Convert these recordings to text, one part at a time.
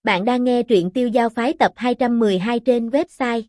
Bạn đang nghe truyện Tiêu Dao Phái tập 212 trên website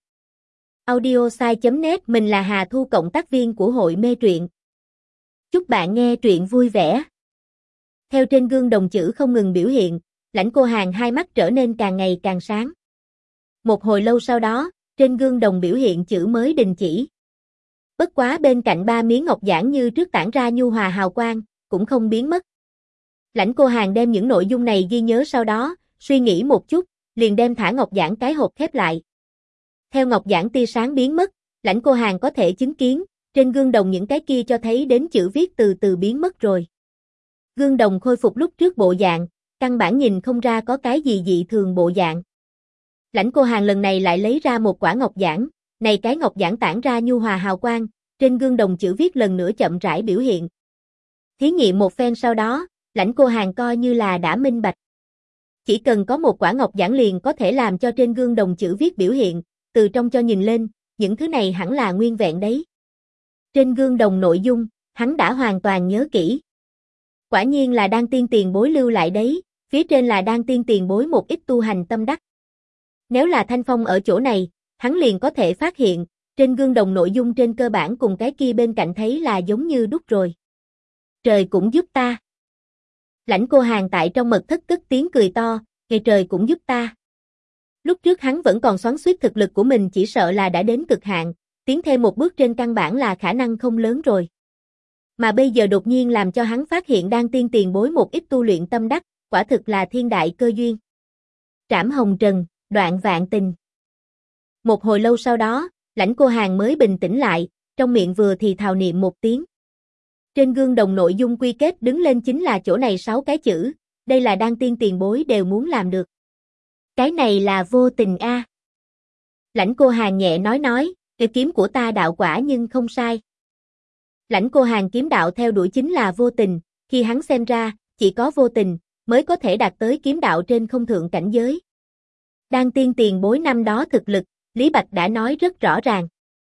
audiosai.net. Mình là Hà Thu, cộng tác viên của hội mê truyện. Chúc bạn nghe truyện vui vẻ. Theo trên gương đồng chữ không ngừng biểu hiện, Lãnh Cô Hàn hai mắt trở nên càng ngày càng sáng. Một hồi lâu sau đó, trên gương đồng biểu hiện chữ mới đình chỉ. Bất quá bên cạnh ba miếng ngọc giản như trước tản ra nhu hòa hào quang, cũng không biến mất. Lãnh Cô Hàn đem những nội dung này ghi nhớ, sau đó suy nghĩ một chút, liền đem thả ngọc giản cái hộp khép lại. Theo ngọc giản tia sáng biến mất, Lãnh Cô Hàn có thể chứng kiến, trên gương đồng những cái kia cho thấy đến chữ viết từ từ biến mất rồi. Gương đồng khôi phục lúc trước bộ dạng, căn bản nhìn không ra có cái gì dị thường bộ dạng. Lãnh Cô Hàn lần này lại lấy ra một quả ngọc giản, này cái ngọc giản tản ra nhu hòa hào quang, trên gương đồng chữ viết lần nữa chậm rãi biểu hiện. Thí nghiệm một phen sau đó, Lãnh Cô Hàn coi như là đã minh bạch. Chỉ cần có một quả ngọc giản liền có thể làm cho trên gương đồng chữ viết biểu hiện, từ trong cho nhìn lên, những thứ này hẳn là nguyên vẹn đấy. Trên gương đồng nội dung, hắn đã hoàn toàn nhớ kỹ. Quả nhiên là Đan Tiên tiền bối lưu lại đấy, phía trên là Đan Tiên tiền bối một ít tu hành tâm đắc. Nếu là Thanh Phong ở chỗ này, hắn liền có thể phát hiện, trên gương đồng nội dung trên cơ bản cùng cái kia bên cạnh thấy là giống như đúc rồi. Trời cũng giúp ta. Lãnh Cô Hàn tại trong mật thất cất tiếng cười to, ngày trời cũng giúp ta. Lúc trước hắn vẫn còn xoắn xuýt thực lực của mình chỉ sợ là đã đến cực hạn, tiến thêm một bước trên căn bản là khả năng không lớn rồi. Mà bây giờ đột nhiên làm cho hắn phát hiện Đan Tiên tiền bối một ít tu luyện tâm đắc, quả thực là thiên đại cơ duyên. Trảm hồng trần, đoạn vạn tình. Một hồi lâu sau đó, Lãnh Cô Hàn mới bình tĩnh lại, trong miệng vừa thì thào niệm một tiếng. Trên gương đồng nội dung quy kết đứng lên chính là chỗ này 6 cái chữ, đây là Đan Tiên tiền bối đều muốn làm được. Cái này là vô tình a. Lãnh Cô Hàn nhẹ nói, cái kiếm của ta đạo quả nhưng không sai. Lãnh Cô Hàn kiếm đạo theo đuổi chính là vô tình, khi hắn xem ra, chỉ có vô tình mới có thể đạt tới kiếm đạo trên không thượng cảnh giới. Đan Tiên tiền bối năm đó thực lực, Lý Bạch đã nói rất rõ ràng.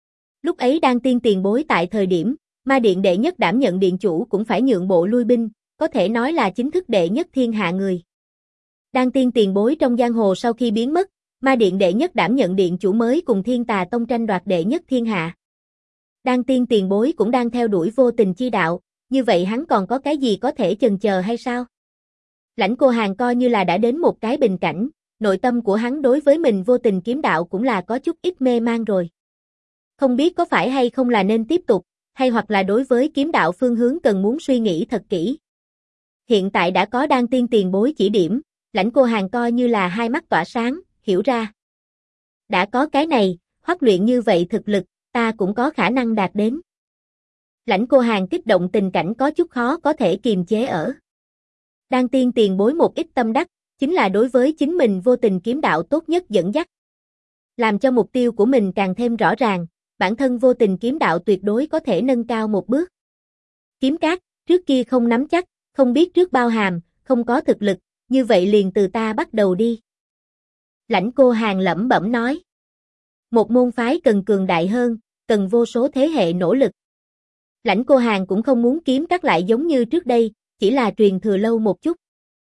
Lúc ấy Đan Tiên tiền bối tại thời điểm Ma Điện đệ nhất đảm nhận điện chủ cũng phải nhượng bộ lui binh, có thể nói là chính thức đệ nhất thiên hạ người. Đan Tiên tiền bối trong giang hồ sau khi biến mất, Ma Điện đệ nhất đảm nhận điện chủ mới cùng Thiên Tà Tông tranh đoạt đệ nhất thiên hạ. Đan Tiên tiền bối cũng đang theo đuổi vô tình chi đạo, như vậy hắn còn có cái gì có thể chần chờ hay sao? Lãnh Cô Hàn coi như là đã đến một cái bình cảnh, nội tâm của hắn đối với mình vô tình kiếm đạo cũng là có chút ít mê man rồi. Không biết có phải hay không là nên tiếp tục, hay hoặc là đối với kiếm đạo phương hướng cần muốn suy nghĩ thật kỹ. Hiện tại đã có Đan Tiên tiền bối chỉ điểm, Lãnh Cô Hàn coi như là hai mắt tỏa sáng, hiểu ra. Đã có cái này, huất luyện như vậy thực lực, ta cũng có khả năng đạt đến. Lãnh Cô Hàn kích động tình cảnh có chút khó có thể kiềm chế ở. Đan Tiên tiền bối một ít tâm đắc, chính là đối với chính mình vô tình kiếm đạo tốt nhất dẫn dắt. Làm cho mục tiêu của mình càng thêm rõ ràng, bản thân vô tình kiếm đạo tuyệt đối có thể nâng cao một bước. Kiếm Cát, trước kia không nắm chắc, không biết trước bao hàm, không có thực lực, như vậy liền từ ta bắt đầu đi. Lãnh Cô Hàn lẩm bẩm nói. Một môn phái cần cường đại hơn, cần vô số thế hệ nỗ lực. Lãnh Cô Hàn cũng không muốn Kiếm Cát lại giống như trước đây, chỉ là truyền thừa lâu một chút.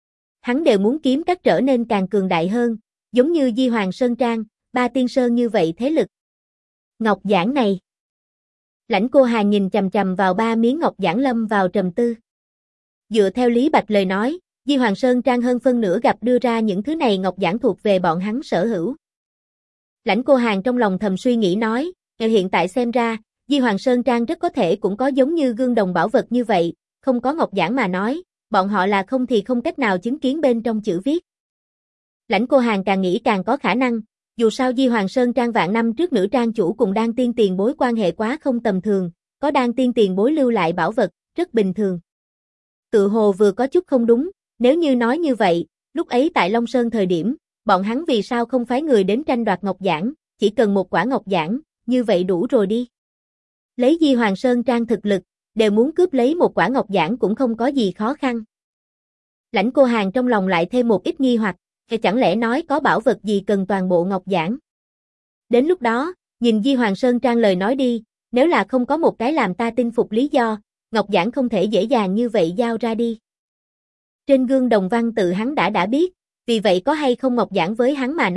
Hắn đều muốn Kiếm Cát trở nên càng cường đại hơn, giống như Di Hoàng Sơn Trang, Ba Tiên Sơn như vậy thế lực. Ngọc giản này. Lãnh Cô Hàn nhìn chằm chằm vào ba miếng ngọc giản lâm vào trầm tư. Dựa theo Lý Bạch lời nói, Di Hoàng Sơn Trang hơn phân nửa gặp đưa ra những thứ này ngọc giản thuộc về bọn hắn sở hữu. Lãnh Cô Hàn trong lòng thầm suy nghĩ nói, hiện tại xem ra, Di Hoàng Sơn Trang rất có thể cũng có giống như gương đồng bảo vật như vậy, không có ngọc giản mà nói, bọn họ là không thì không cách nào chứng kiến bên trong chữ viết. Lãnh Cô Hàn càng nghĩ càng có khả năng, dù sao Di Hoàng Sơn Trang vạn năm trước nữ trang chủ cùng Đan Tiên tiền bối quan hệ quá không tầm thường, có Đan Tiên tiền bối lưu lại bảo vật, rất bình thường. Tự hồ vừa có chút không đúng, nếu như nói như vậy, lúc ấy tại Long Sơn thời điểm, bọn hắn vì sao không phái người đến tranh đoạt ngọc giản, chỉ cần một quả ngọc giản, như vậy đủ rồi đi. Lấy Di Hoàng Sơn Trang thực lực, đều muốn cướp lấy một quả ngọc giản cũng không có gì khó khăn. Lãnh Cô Hàn trong lòng lại thêm một ít nghi hoặc, chẳng lẽ nói có bảo vật gì cần toàn bộ ngọc giản. Đến lúc đó, nhìn Di Hoàng Sơn Trang lời nói đi, nếu là không có một cái làm ta tin phục lý do, ngọc giản không thể dễ dàng như vậy giao ra đi. Trên gương đồng văn tự hắn đã biết, Vì vậy có hay không ngọc giản với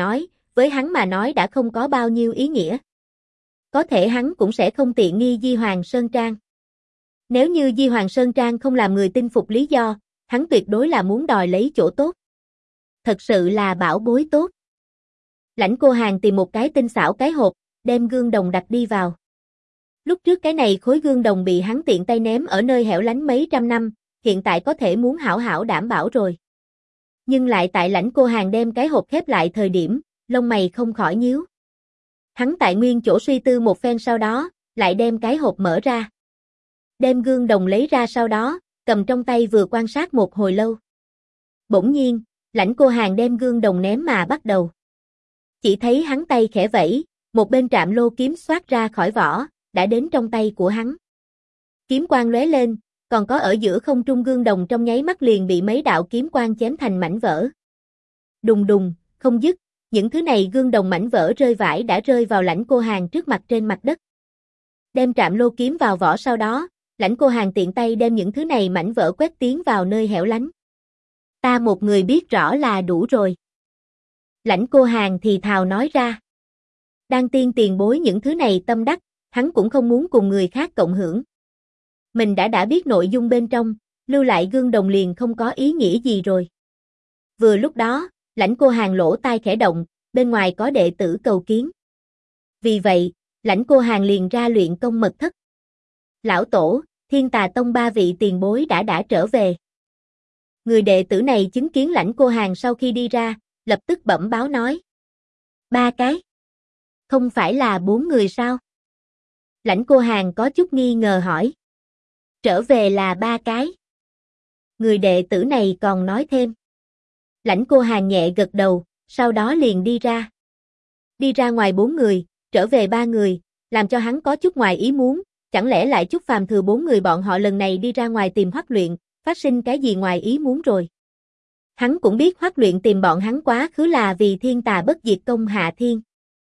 hắn mà nói đã không có bao nhiêu ý nghĩa. Có thể hắn cũng sẽ không tiện nghi Di Hoàng Sơn Trang. Nếu như Di Hoàng Sơn Trang không làm người tin phục lý do, hắn tuyệt đối là muốn đòi lấy chỗ tốt. Thật sự là bảo bối tốt. Lãnh Cô Hàn tìm một cái tinh xảo cái hộp, đem gương đồng đặt đi vào. Lúc trước cái này khối gương đồng bị hắn tiện tay ném ở nơi hẻo lánh mấy trăm năm, hiện tại có thể muốn hảo hảo đảm bảo rồi. Nhưng lại tại Lãnh Cô Hàn đem cái hộp khép lại thời điểm, lông mày không khỏi nhíu. Hắn tại nguyên chỗ suy tư một phen sau đó, lại đem cái hộp mở ra. Đem gương đồng lấy ra sau đó, cầm trong tay vừa quan sát một hồi lâu. Bỗng nhiên, Lãnh Cô Hàn đem gương đồng ném mà bắt đầu. Chỉ thấy hắn tay khẽ vẫy, một bên trạm lô kiếm xoát ra khỏi vỏ, đã đến trong tay của hắn. Kiếm quang lóe lên, còn có ở giữa không trung gương đồng trong nháy mắt liền bị mấy đạo kiếm quang chém thành mảnh vỡ. Đùng đùng, không dứt, những thứ này gương đồng mảnh vỡ rơi vãi đã rơi vào Lãnh Cô Hàn trước mặt trên mặt đất. Đem trạm lô kiếm vào vỏ sau đó, Lãnh Cô Hàn tiện tay đem những thứ này mảnh vỡ quét tiến vào nơi hẻo lánh. Ta một người biết rõ là đủ rồi. Lãnh Cô Hàn thì thào nói ra. Đan tiên tiền bối những thứ này tâm đắc, hắn cũng không muốn cùng người khác cộng hưởng. Mình đã biết nội dung bên trong, lưu lại gương đồng liền không có ý nghĩa gì rồi. Vừa lúc đó, Lãnh Cô Hàn lỗ tai khẽ động, bên ngoài có đệ tử cầu kiến. Vì vậy, Lãnh Cô Hàn liền ra luyện công mật thất. Lão Tổ, Thiên Tà Tông 3 vị tiền bối đã trở về. Người đệ tử này chứng kiến Lãnh Cô Hàn sau khi đi ra, lập tức bẩm báo nói. 3 cái? Không phải là 4 người sao? Lãnh Cô Hàn có chút nghi ngờ hỏi. Trở về là 3 cái. Người đệ tử này còn nói thêm. Lãnh Cô Hàn nhẹ gật đầu, sau đó liền đi ra. Đi ra ngoài 4 người, trở về 3 người, làm cho hắn có chút ngoài ý muốn, chẳng lẽ lại Chúc Phàm Thừa 4 người bọn họ lần này đi ra ngoài tìm Hoắc Luyện, phát sinh cái gì ngoài ý muốn rồi. Hắn cũng biết Hoắc Luyện tìm bọn hắn quá khứ là vì Thiên Tà Bất Diệt Công hạ thiên.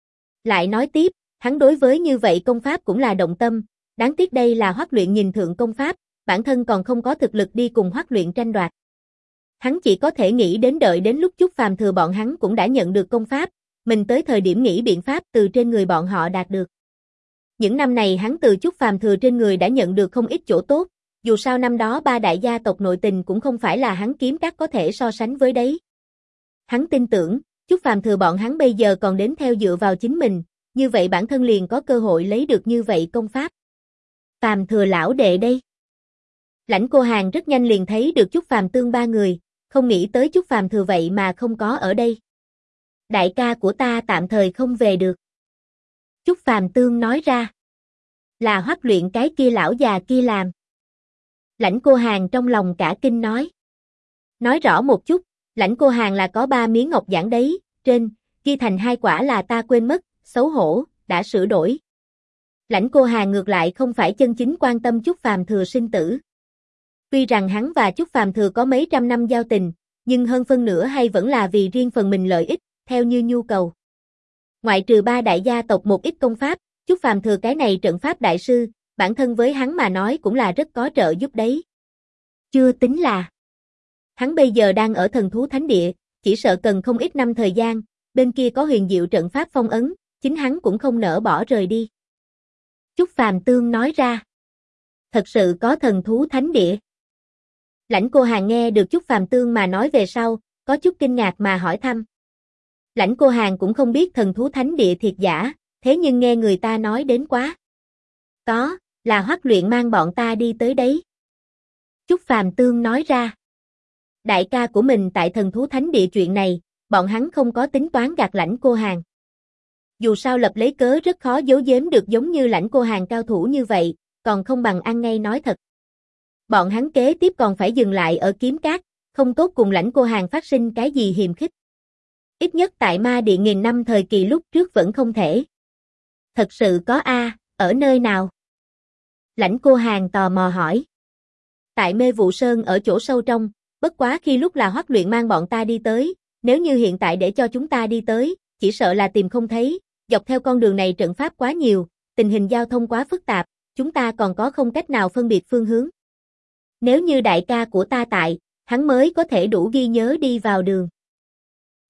Lại nói tiếp, hắn đối với như vậy công pháp cũng là động tâm, đáng tiếc đây là Hoắc Luyện nhìn thượng công pháp, bản thân còn không có thực lực đi cùng Hoắc Luyện tranh đoạt. Hắn chỉ có thể nghĩ đến đợi đến lúc Chúc Phàm Thừa bọn hắn cũng đã nhận được công pháp, mình tới thời điểm nghĩ biện pháp từ trên người bọn họ đạt được. Những năm này hắn từ Chúc Phàm Thừa trên người đã nhận được không ít chỗ tốt, dù sao năm đó 3 đại gia tộc nội tình cũng không phải là hắn kiếm các có thể so sánh với đấy. Hắn tin tưởng, Chúc Phàm Thừa bọn hắn bây giờ còn đến theo dựa vào chính mình, như vậy bản thân liền có cơ hội lấy được như vậy công pháp. Phàm Thừa lão đệ đây. Lãnh Cô Hàn rất nhanh liền thấy được Chúc Phàm Tương 3 người, không nghĩ tới Chúc Phàm Thừa vậy mà không có ở đây. Đại ca của ta tạm thời không về được. Chúc Phàm Tương nói ra. Là Hoắc Luyện cái kia lão già kia làm. Lãnh Cô Hàn trong lòng cả kinh nói. Nói rõ một chút, Lãnh Cô Hàn là có 3 miếng ngọc giản đấy, trên, ghi thành 2 quả là ta quên mất, xấu hổ, đã sửa đổi. Lãnh Cô Hàn ngược lại không phải chân chính quan tâm Chúc Phàm Thừa sinh tử. Tuy rằng hắn và Chúc Phàm Thừa có mấy trăm năm giao tình, nhưng hơn phân nửa hay vẫn là vì riêng phần mình lợi ích, theo như nhu cầu. Ngoại trừ 3 đại gia tộc một ít công pháp, Chúc Phàm Thừa cái này trận pháp đại sư, bản thân với hắn mà nói cũng là rất có trợ giúp đấy. Chưa tính là hắn bây giờ đang ở Thần Thú Thánh Địa, chỉ sợ cần không ít năm thời gian, bên kia có huyền diệu trận pháp phong ấn, chính hắn cũng không nỡ bỏ rời đi. Chúc Phàm Tương nói ra. Thật sự có Thần Thú Thánh Địa. Lãnh Cô Hàn nghe được Chúc Phàm Tương mà nói về sau, có chút kinh ngạc mà hỏi thăm. Lãnh Cô Hàn cũng không biết Thần Thú Thánh Địa thiệt giả, thế nhưng nghe người ta nói đến quá. Có, là Hoắc Luyện mang bọn ta đi tới đấy. Chúc Phàm Tương nói ra. Đại ca của mình tại Thần Thú Thánh Địa chuyện này, bọn hắn không có tính toán gạt Lãnh Cô Hàn. Dù sao lập lấy cớ rất khó giấu giếm được giống như Lãnh Cô Hàn cao thủ như vậy, còn không bằng ăn ngay nói thật. Bọn hắn kế tiếp còn phải dừng lại ở Kiếm Cát, không tốt cùng Lãnh Cô Hàn phát sinh cái gì hiềm khích. Ít nhất tại Ma Điện nghìn năm thời kỳ lúc trước vẫn không thể. Thật sự có a, ở nơi nào? Lãnh Cô Hàn tò mò hỏi. Tại Mê Vụ Sơn ở chỗ sâu trong, bất quá khi lúc là Hoắc Luyện mang bọn ta đi tới, nếu như hiện tại để cho chúng ta đi tới, chỉ sợ là tìm không thấy, dọc theo con đường này trận pháp quá nhiều, tình hình giao thông quá phức tạp, chúng ta còn có không cách nào phân biệt phương hướng. Nếu như đại ca của ta tại, hắn mới có thể đủ ghi nhớ đi vào đường.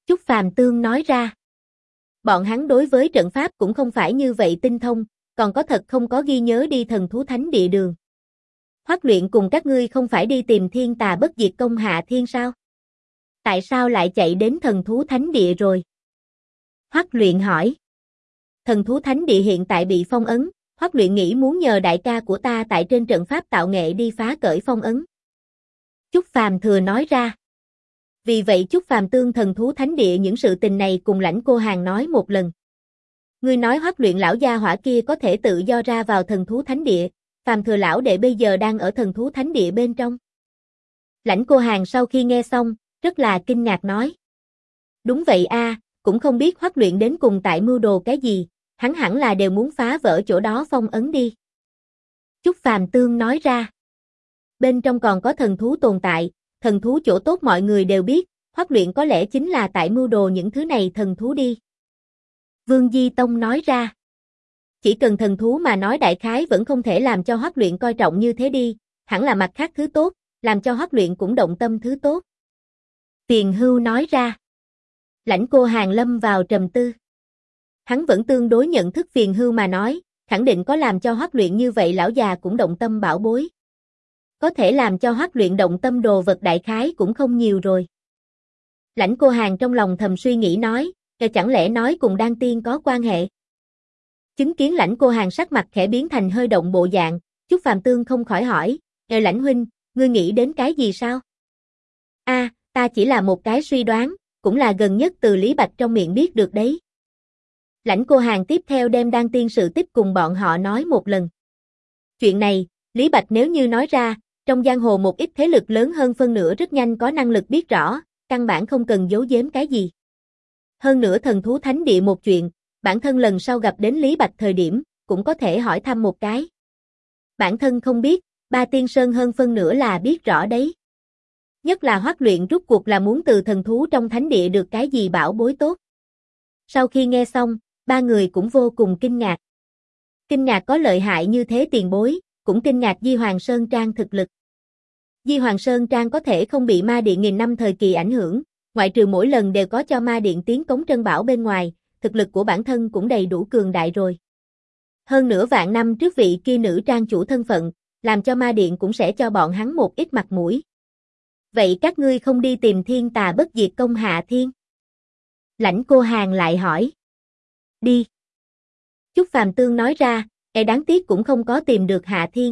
Chúc Phàm Tương nói ra. Bọn hắn đối với trận pháp cũng không phải như vậy tinh thông, còn có thật không có ghi nhớ đi thần thú thánh địa đường. Hoắc Luyện cùng các ngươi không phải đi tìm thiên tà bất diệt công Hạ Thiên sao? Tại sao lại chạy đến thần thú thánh địa rồi? Hoắc Luyện hỏi. Thần thú thánh địa hiện tại bị phong ấn, Hoắc Luyện nghĩ muốn nhờ đại ca của ta tại trên trận pháp tạo nghệ đi phá cởi phong ấn. Chúc Phàm Thừa nói ra. Vì vậy Chúc Phàm Tương thần thú thánh địa những sự tình này cùng Lãnh Cô Hàn nói một lần. Ngươi nói Hoắc Luyện lão gia hỏa kia có thể tự do ra vào thần thú thánh địa, Phàm Thừa lão đệ bây giờ đang ở thần thú thánh địa bên trong. Lãnh Cô Hàn sau khi nghe xong, rất là kinh ngạc nói. Đúng vậy a, cũng không biết Hoắc Luyện đến cùng tại mưu đồ cái gì, hắn hẳn là đều muốn phá vỡ chỗ đó phong ấn đi. Chúc Phàm Tương nói ra. Bên trong còn có thần thú tồn tại, thần thú chỗ tốt mọi người đều biết, Hoắc Luyện có lẽ chính là tại mưu đồ những thứ này thần thú đi. Vương Di Tông nói ra. Chỉ cần thần thú mà nói đại khái vẫn không thể làm cho Hoắc Luyện coi trọng như thế đi, hẳn là mặt khác thứ tốt, làm cho Hoắc Luyện cũng động tâm thứ tốt. Tiền Hưu nói ra. Lãnh Cô Hàn lâm vào trầm tư. Hắn vẫn tương đối nhận thức Tiền Hưu mà nói, khẳng định có làm cho Hoắc Luyện như vậy lão già cũng động tâm bảo bối. Có thể làm cho Hoắc Luyện động tâm đồ vật đại khái cũng không nhiều rồi. Lãnh Cô Hàn trong lòng thầm suy nghĩ nói, chẳng lẽ nói cùng Đan Tiên có quan hệ? Chứng kiến Lãnh Cô Hàn sắc mặt khẽ biến thành hơi động bộ dạng, Chúc Phàm Tương không khỏi hỏi, Lãnh huynh, ngươi nghĩ đến cái gì sao? Ta chỉ là một cái suy đoán, cũng là gần nhất từ Lý Bạch trong miệng biết được đấy. Lãnh Cô Hàn tiếp theo đem Đan Tiên sự tích cùng bọn họ nói một lần. Chuyện này, Lý Bạch nếu như nói ra, trong giang hồ một ít thế lực lớn hơn phân nửa rất nhanh có năng lực biết rõ, căn bản không cần giấu giếm cái gì. Hơn nữa thần thú thánh địa một chuyện, bản thân lần sau gặp đến Lý Bạch thời điểm, cũng có thể hỏi thăm một cái. Bản thân không biết, Ba Tiên Sơn hơn phân nửa là biết rõ đấy. Nhất là Hoắc Luyện rút cuộc là muốn từ thần thú trong thánh địa được cái gì bảo bối tốt. Sau khi nghe xong, ba người cũng vô cùng kinh ngạc. Kinh ngạc có lợi hại như thế tiền bối, cũng kinh ngạc Di Hoàng Sơn Trang thực lực. Di Hoàng Sơn Trang có thể không bị ma điện nghìn năm thời kỳ ảnh hưởng, ngoại trừ mỗi lần đều có cho ma điện tiến cống trân bảo bên ngoài, thực lực của bản thân cũng đầy đủ cường đại rồi. Hơn nữa vạn năm trước vị kia nữ trang chủ thân phận, làm cho ma điện cũng sẽ cho bọn hắn một ít mặt mũi. Vậy các ngươi không đi tìm thiên tà bất diệt công Hạ Thiên? Lãnh Cô Hàn lại hỏi. Đi. Chúc Phàm Tương nói ra, đáng tiếc cũng không có tìm được Hạ Thiên.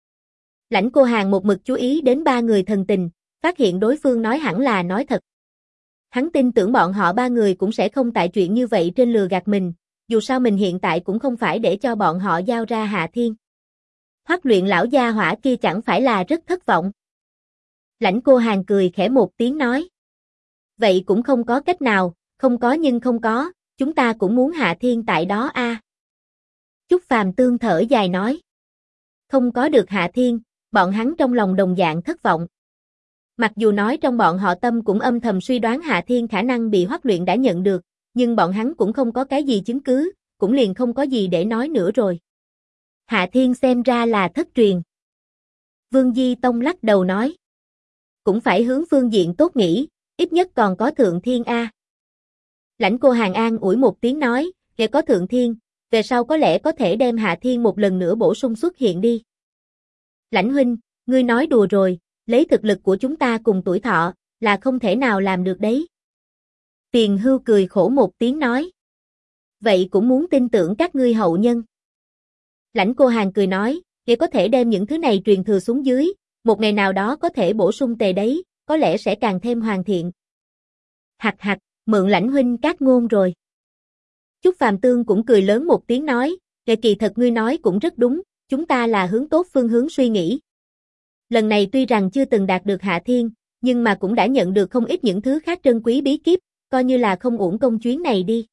Lãnh Cô Hàn một mực chú ý đến ba người thần tình, phát hiện đối phương nói hẳn là nói thật. Hắn tin tưởng bọn họ ba người cũng sẽ không tại chuyện như vậy trên lừa gạt mình, dù sao mình hiện tại cũng không phải để cho bọn họ giao ra Hạ Thiên. Hoắc Luyện lão gia hỏa kia chẳng phải là rất thất vọng. Lãnh Cô Hàn cười khẽ một tiếng nói. Vậy cũng không có cách nào, không có nhưng không có, chúng ta cũng muốn Hạ Thiên tại đó a. Chúc Phàm Tương thở dài nói. Không có được Hạ Thiên, bọn hắn trong lòng đồng dạng thất vọng. Mặc dù nói trong bọn họ tâm cũng âm thầm suy đoán Hạ Thiên khả năng bị Hoắc Luyện đã nhận được, nhưng bọn hắn cũng không có cái gì chứng cứ, cũng liền không có gì để nói nữa rồi. Hạ Thiên xem ra là thất truyền. Vương Di Tông lắc đầu nói. Cũng phải hướng phương diện tốt nghĩ, ít nhất còn có Thượng Thiên a. Lãnh Cô Hàn an ủi một tiếng nói, để có Thượng Thiên, về sau có lẽ có thể đem Hạ Thiên một lần nữa bổ sung xuất hiện đi. Lãnh huynh, ngươi nói đùa rồi, lấy thực lực của chúng ta cùng tuổi thọ, là không thể nào làm được đấy. Tiền Hưu cười khổ một tiếng nói. Vậy cũng muốn tin tưởng các ngươi hậu nhân. Lãnh Cô Hàn cười nói, để có thể đem những thứ này truyền thừa xuống dưới, một ngày nào đó có thể bổ sung tề đấy, có lẽ sẽ càng thêm hoàn thiện. Hạc hạc, mượn Lãnh huynh các ngôn rồi. Chúc Phàm Tương cũng cười lớn một tiếng nói, kỳ thật ngươi nói cũng rất đúng, chúng ta là hướng tốt phương hướng suy nghĩ. Lần này tuy rằng chưa từng đạt được Hạ Thiên, nhưng mà cũng đã nhận được không ít những thứ khác trân quý bí kíp, coi như là không uổng công chuyến này đi.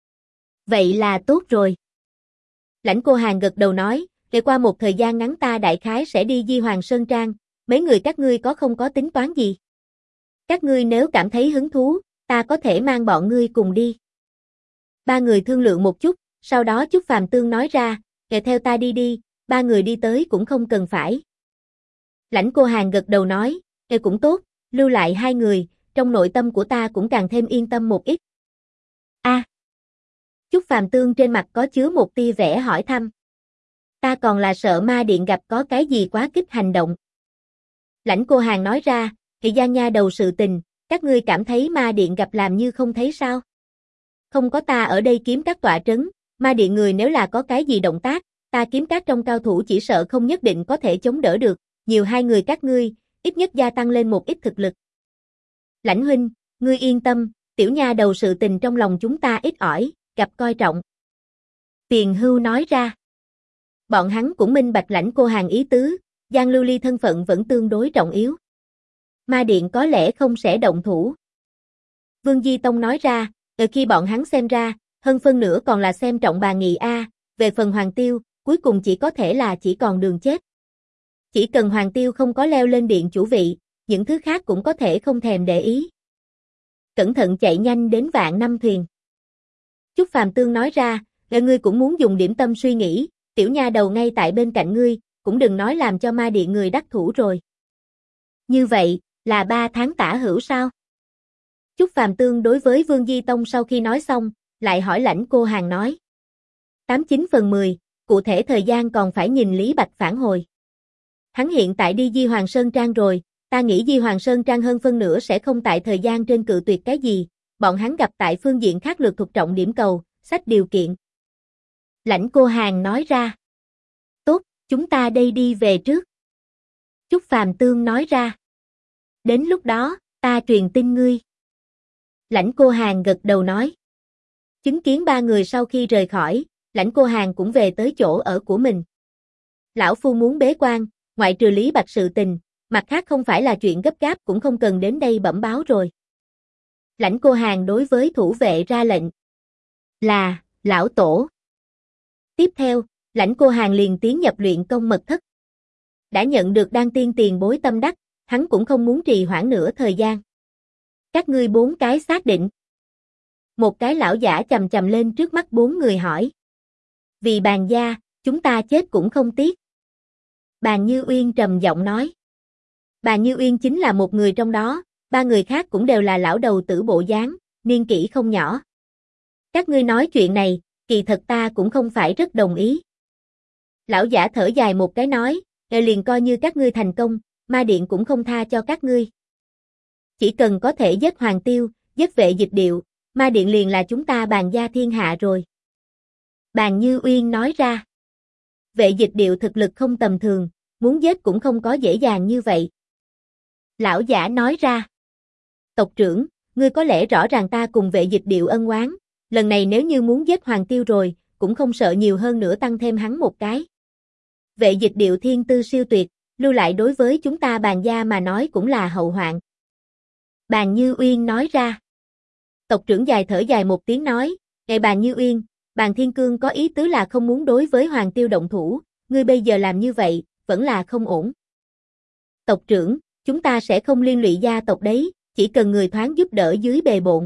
Vậy là tốt rồi. Lãnh Cô Hàn gật đầu nói, để qua một thời gian ngắn ta đại khái sẽ đi Di Hoàng Sơn Trang, mấy người các ngươi có không có tính toán gì? Các ngươi nếu cảm thấy hứng thú, ta có thể mang bọn ngươi cùng đi. Ba người thương lượng một chút, sau đó Chúc Phàm Tương nói ra, theo ta đi đi, ba người đi tới cũng không cần phải. Lãnh Cô Hàn gật đầu nói, cũng tốt, lưu lại hai người, trong nội tâm của ta cũng càng thêm yên tâm một ít. A. Chúc Phàm Tương trên mặt có chứa một tia vẻ hỏi thăm. Ta còn là sợ ma điện gặp có cái gì quá kích hành động. Lãnh Cô Hàn nói ra, Kỳ Giang nha đầu sự tình, các ngươi cảm thấy ma điện gặp làm như không thấy sao? Không có ta ở đây kiếm các tọa trấn, ma điện người nếu là có cái gì động tác, ta kiếm các trong cao thủ chỉ sợ không nhất định có thể chống đỡ được, nhiều hai người các ngươi, ít nhất gia tăng lên một ít thực lực. Lãnh huynh, ngươi yên tâm, tiểu nha đầu sự tình trong lòng chúng ta ít ỏi, gặp coi trọng. Tiền Hưu nói ra. Bọn hắn cũng minh bạch Lãnh Cô Hàn ý tứ, Giang Lưu Ly thân phận vẫn tương đối trọng yếu. Ma điện có lẽ không sẽ động thủ. Vương Di Tông nói ra, ở khi bọn hắn xem ra, hơn phân nửa còn là xem trọng bà Nghị A, về phần Hoàng Tiêu, cuối cùng chỉ có thể là chỉ còn đường chết. Chỉ cần Hoàng Tiêu không có leo lên điện chủ vị, những thứ khác cũng có thể không thèm để ý. Cẩn thận chạy nhanh đến vạn năm thuyền. Chúc Phàm Tương nói ra, ngươi cũng muốn dùng điểm tâm suy nghĩ, tiểu nha đầu ngay tại bên cạnh ngươi, cũng đừng nói làm cho ma điện người đắc thủ rồi. Như vậy, là 3 tháng tả hữu sao? Chúc Phàm Tương đối với Vương Di Tông sau khi nói xong, lại hỏi Lãnh Cô Hàn nói. 89/10, cụ thể thời gian còn phải nhìn Lý Bạch phản hồi. Hắn hiện tại đi Di Hoàng Sơn Trang rồi, ta nghĩ Di Hoàng Sơn Trang hơn phân nửa sẽ không tại thời gian trên cự tuyệt cái gì, bọn hắn gặp tại phương diện khác lược thuộc trọng điểm cầu, sách điều kiện. Lãnh Cô Hàn nói ra. Tốt, chúng ta đây đi về trước. Chúc Phàm Tương nói ra. Đến lúc đó, ta truyền tin ngươi. Lãnh Cô Hàn gật đầu nói. Chứng kiến 3 người sau khi rời khỏi, Lãnh Cô Hàn cũng về tới chỗ ở của mình. Lão phu muốn bế quan, ngoại trừ Lý Bạch sự tình, mặt khác không phải là chuyện gấp gáp cũng không cần đến đây bẩm báo rồi. Lãnh Cô Hàn đối với thủ vệ ra lệnh. Là, lão tổ. Tiếp theo, Lãnh Cô Hàn liền tiến nhập luyện công mật thất. Đã nhận được đan tiên tiền bối tâm đắc, hắn cũng không muốn trì hoãn nữa thời gian. Các ngươi 4 cái xác định. Một cái lão giả chầm chầm lên trước mắt 4 người hỏi. Vì Bàn gia, chúng ta chết cũng không tiếc. Bàn Như Uyên trầm giọng nói. Bàn Như Uyên chính là một người trong đó, 3 người khác cũng đều là lão đầu tử bộ dáng, niên kỷ không nhỏ. Các ngươi nói chuyện này, kỳ thật ta cũng không phải rất đồng ý. Lão giả thở dài một cái nói, liền coi như các ngươi thành công, ma điện cũng không tha cho các ngươi. Chỉ cần có thể giết Hoàng Tiêu, giết Vệ Dịch Điệu, ma điện liền là chúng ta Bàn gia thiên hạ rồi. Bàn Như Uyên nói ra. Vệ Dịch Điệu thực lực không tầm thường, muốn giết cũng không có dễ dàng như vậy. Lão giả nói ra. Tộc trưởng, ngươi có lẽ rõ ràng ta cùng Vệ Dịch Điệu ân oán, lần này nếu như muốn giết Hoàng Tiêu rồi, cũng không sợ nhiều hơn nữa tăng thêm hắn một cái. Vệ Dịch Điệu thiên tư siêu tuyệt, lưu lại đối với chúng ta Bàn gia mà nói cũng là hậu hoạn. Bàn Như Uyên nói ra. Tộc trưởng dài thở dài một tiếng nói, "Ngài Bàn Như Uyên, Bàn Thiên Cương có ý tứ là không muốn đối với Hoàng Tiêu động thủ, ngươi bây giờ làm như vậy, vẫn là không ổn." Tộc trưởng, chúng ta sẽ không liên lụy gia tộc đấy, chỉ cần người thoáng giúp đỡ dưới bề bộn.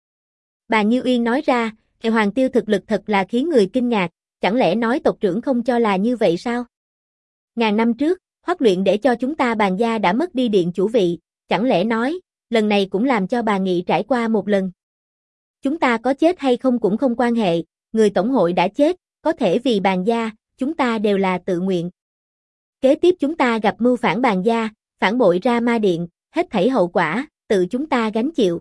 Bàn Như Uyên nói ra, Hoàng Tiêu thực lực thật là khiến người kinh ngạc, chẳng lẽ nói tộc trưởng không cho là như vậy sao? Ngàn năm trước, Hoắc Luyện để cho chúng ta Bàn gia đã mất đi điện chủ vị, chẳng lẽ nói, lần này cũng làm cho bà Nghị trải qua một lần. Chúng ta có chết hay không cũng không quan hệ, người tổng hội đã chết, có thể vì Bàn gia, chúng ta đều là tự nguyện. Kế tiếp chúng ta gặp mưu phản Bàn gia, phản bội ra ma điện, hết thảy hậu quả, tự chúng ta gánh chịu.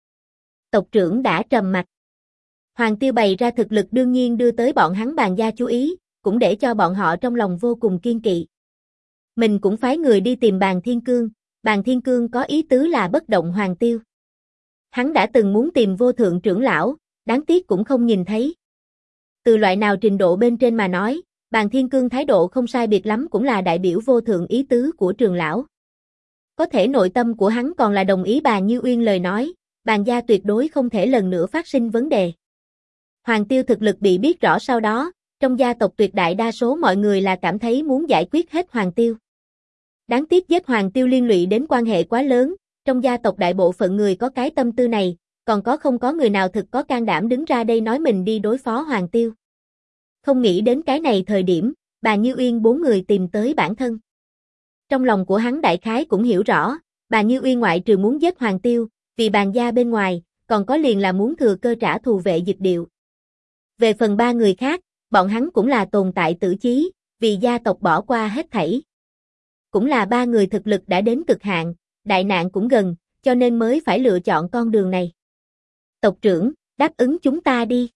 Tộc trưởng đã trầm mặc. Hoàng Tiêu bày ra thực lực đương nhiên đưa tới bọn hắn Bàn gia chú ý, cũng để cho bọn họ trong lòng vô cùng kiên kỵ. Mình cũng phái người đi tìm Bàn Thiên Cương, Bàn Thiên Cương có ý tứ là bất động Hoàng Tiêu. Hắn đã từng muốn tìm vô thượng trưởng lão, đáng tiếc cũng không nhìn thấy. Từ loại nào trình độ bên trên mà nói, Bàn Thiên Cương thái độ không sai biệt lắm cũng là đại biểu vô thượng ý tứ của trường lão. Có thể nội tâm của hắn còn là đồng ý Bàn Như Uyên lời nói, Bàn gia tuyệt đối không thể lần nữa phát sinh vấn đề. Hoàng Tiêu thực lực bị biết rõ sau đó, trong gia tộc tuyệt đại đa số mọi người là cảm thấy muốn giải quyết hết Hoàng Tiêu. Đáng tiếc giết Hoàng Tiêu liên lụy đến quan hệ quá lớn, trong gia tộc đại bộ phận người có cái tâm tư này, còn không có người nào thực có can đảm đứng ra đây nói mình đi đối phó Hoàng Tiêu. Không nghĩ đến cái này thời điểm, Bàn Như Uyên 4 người tìm tới bản thân. Trong lòng của hắn đại khái cũng hiểu rõ, Bàn Như Uyên ngoại trừ muốn giết Hoàng Tiêu, vì bàn gia bên ngoài, còn có liền là muốn thừa cơ trả thù Vệ Dịch Điệu. Về phần ba người khác, bọn hắn cũng là tồn tại tử chí, vì gia tộc bỏ qua hết thảy. Cũng là ba người thực lực đã đến cực hạn, đại nạn cũng gần, cho nên mới phải lựa chọn con đường này. Tộc trưởng, đáp ứng chúng ta đi.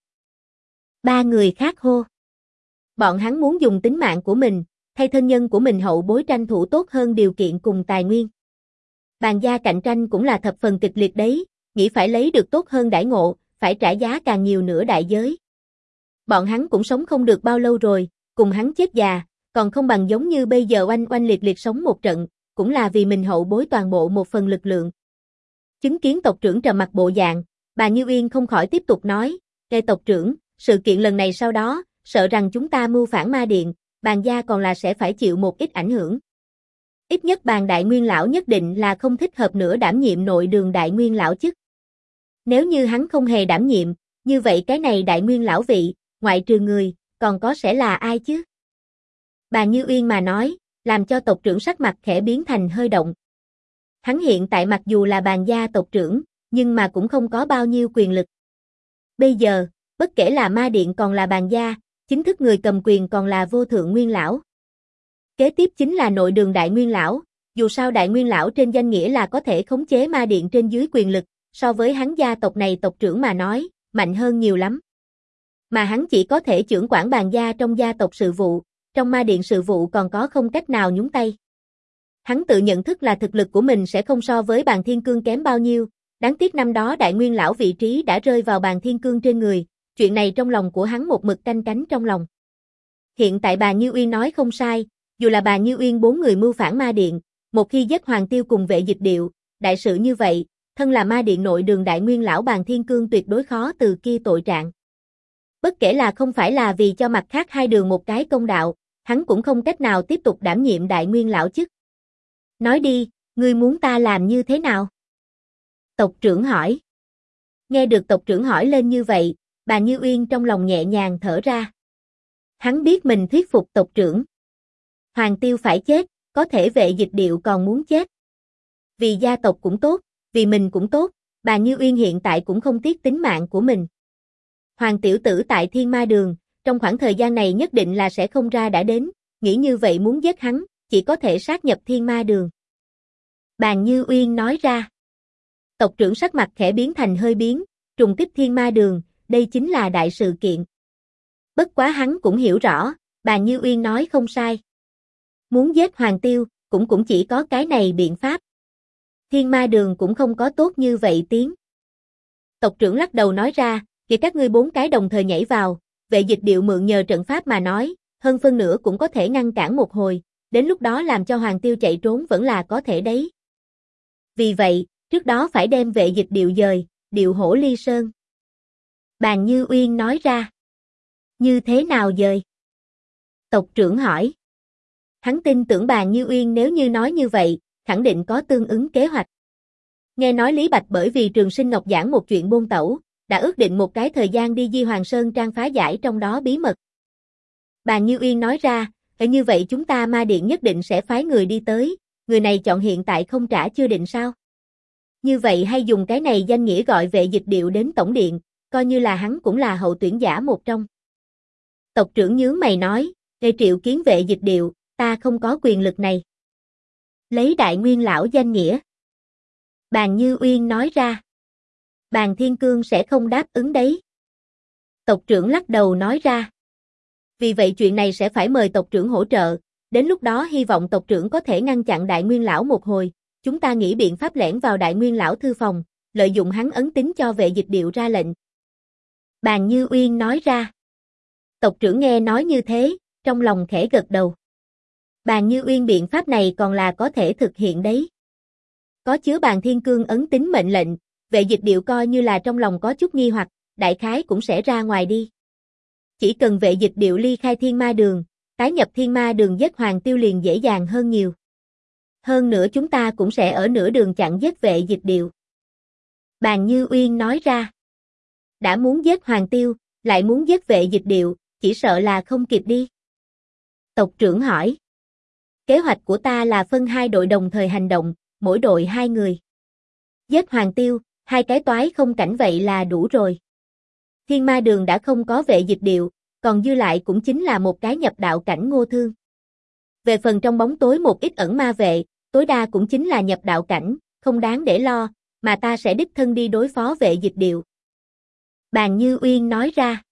Ba người khác hô. Bọn hắn muốn dùng tính mạng của mình, thay thân nhân của mình hậu bối tranh thủ tốt hơn điều kiện cùng tài nguyên. Bàn gia cạnh tranh cũng là thập phần kịch liệt đấy, nghĩ phải lấy được tốt hơn đãi ngộ, phải trả giá càng nhiều nữa đại giới. Bọn hắn cũng sống không được bao lâu rồi, cùng hắn chết già, còn không bằng giống như bây giờ oanh oanh liệt liệt sống một trận, cũng là vì mình hậu bối toàn bộ một phần lực lượng. Chứng kiến tộc trưởng trầm mặt bộ dạng, bà Như Uyên không khỏi tiếp tục nói, "Ê tộc trưởng, sự kiện lần này sau đó, sợ rằng chúng ta mưu phản ma điện, bàn gia còn là sẽ phải chịu một ít ảnh hưởng. Ít nhất bàn đại nguyên lão nhất định là không thích hợp nữa đảm nhiệm nội đường đại nguyên lão chức. Nếu như hắn không hề đảm nhiệm, như vậy cái này đại nguyên lão vị, ngoại trừ người, còn có sẽ là ai chứ?" Bà Như Uyên mà nói, làm cho tộc trưởng sắc mặt khẽ biến thành hơi động. Hắn hiện tại mặc dù là bàn gia tộc trưởng, nhưng mà cũng không có bao nhiêu quyền lực. Bây giờ, bất kể là ma điện còn là bàn gia, chính thức người cầm quyền còn là vô thượng nguyên lão. Kế tiếp chính là nội đường đại nguyên lão, dù sao đại nguyên lão trên danh nghĩa là có thể khống chế ma điện trên dưới quyền lực, so với hắn gia tộc này tộc trưởng mà nói, mạnh hơn nhiều lắm. Mà hắn chỉ có thể trưởng quản bàn gia trong gia tộc sự vụ, trong ma điện sự vụ còn có không cách nào nhúng tay. Hắn tự nhận thức là thực lực của mình sẽ không so với Bàn Thiên Cương kém bao nhiêu, đáng tiếc năm đó đại nguyên lão vị trí đã rơi vào Bàn Thiên Cương trên người, chuyện này trong lòng của hắn một mực canh cánh trong lòng. Hiện tại bà Như Uyên nói không sai, dù là bà Như Uyên 4 người mưu phản ma điện, một khi giết Hoàng Tiêu cùng Vệ Dịch Điệu, đại sự như vậy, thân là ma điện nội đường đại nguyên lão Bàn Thiên Cương tuyệt đối khó từ kia tội trạng. Bất kể là không phải là vì cho mặt khác hai đường một cái công đạo, hắn cũng không cách nào tiếp tục đảm nhiệm đại nguyên lão chức. Nói đi, ngươi muốn ta làm như thế nào? Tộc trưởng hỏi. Nghe được tộc trưởng hỏi lên như vậy, bà Như Uyên trong lòng nhẹ nhàng thở ra. Hắn biết mình thuyết phục tộc trưởng. Hoàng Tiêu phải chết, có thể Vệ Dịch Điệu còn muốn chết. Vì gia tộc cũng tốt, vì mình cũng tốt, bà Như Uyên hiện tại cũng không tiếc tính mạng của mình. Hoàng tiểu tử tại Thiên Ma Đường, trong khoảng thời gian này nhất định là sẽ không ra đã đến, nghĩ như vậy muốn giết hắn, chỉ có thể sát nhập Thiên Ma Đường. Bà Như Uyên nói ra. Tộc trưởng sắc mặt khẽ biến thành hơi biến, trùng kích Thiên Ma Đường, đây chính là đại sự kiện. Bất quá hắn cũng hiểu rõ, bà Như Uyên nói không sai. Muốn giết Hoàng Tiêu, cũng chỉ có cái này biện pháp. Thiên Ma Đường cũng không có tốt như vậy tiếng. Tộc trưởng lắc đầu nói ra, vì các ngươi 4 cái đồng thời nhảy vào, Vệ Dịch Điệu mượn nhờ trận pháp mà nói, hơn phân nửa cũng có thể ngăn cản một hồi, đến lúc đó làm cho Hoàng Tiêu chạy trốn vẫn là có thể đấy. Vì vậy, trước đó phải đem Vệ Dịch Điệu dời, điệu hổ ly sơn. Bàn Như Uyên nói ra. Như thế nào dời? Tộc trưởng hỏi. Hắn tin tưởng Bàn Như Uyên nếu như nói như vậy, khẳng định có tương ứng kế hoạch. Nghe nói Lý Bạch bởi vì Trường Sinh Ngọc giảng một chuyện buôn tẩu, đã ước định một cái thời gian đi Di Hoàng Sơn Trang phá giải trong đó bí mật. Bàn Như Uyên nói ra, như vậy chúng ta ma điện nhất định sẽ phái người đi tới, người này chọn hiện tại không trả chưa định sao? Như vậy hay dùng cái này danh nghĩa gọi Vệ Dịch Điệu đến tổng điện, coi như là hắn cũng là hậu tuyển giả một trong. Tộc trưởng nhướng mày nói, triệu kiến Vệ Dịch Điệu, ta không có quyền lực này. Lấy đại nguyên lão danh nghĩa. Bàn Như Uyên nói ra. Bàn Thiên Cương sẽ không đáp ứng đấy. Tộc trưởng lắc đầu nói ra. Vì vậy chuyện này sẽ phải mời tộc trưởng hỗ trợ, đến lúc đó hy vọng tộc trưởng có thể ngăn chặn đại nguyên lão một hồi, chúng ta nghĩ biện pháp lẻn vào đại nguyên lão thư phòng, lợi dụng hắn ấn tín cho Vệ Dịch Điệu ra lệnh. Bàn Như Uyên nói ra. Tộc trưởng nghe nói như thế, trong lòng khẽ gật đầu. Bàn Như Uyên biện pháp này còn là có thể thực hiện đấy. Có chứa Bàn Thiên Cương ấn tín mệnh lệnh, Vệ Dịch Điệu coi như là trong lòng có chút nghi hoặc, đại khái cũng sẽ ra ngoài đi. Chỉ cần Vệ Dịch Điệu ly khai Thiên Ma Đường, tái nhập Thiên Ma Đường giết Hoàng Tiêu liền dễ dàng hơn nhiều. Hơn nữa chúng ta cũng sẽ ở nửa đường chặn giết Vệ Dịch Điệu. Bàn Như Uyên nói ra. Đã muốn giết Hoàng Tiêu, lại muốn giết Vệ Dịch Điệu, chỉ sợ là không kịp đi. Tộc trưởng hỏi. Kế hoạch của ta là phân 2 đội đồng thời hành động, mỗi đội 2 người. Giết Hoàng Tiêu, 2 cái toái không cảnh vậy là đủ rồi. Thiên Ma Đường đã không có vệ dịch điệu, còn dư lại cũng chính là một cái nhập đạo cảnh Ngô Thương. Về phần trong bóng tối một ít ẩn ma vệ, tối đa cũng chính là nhập đạo cảnh, không đáng để lo, mà ta sẽ đích thân đi đối phó vệ dịch điệu. Bàn Như Uyên nói ra.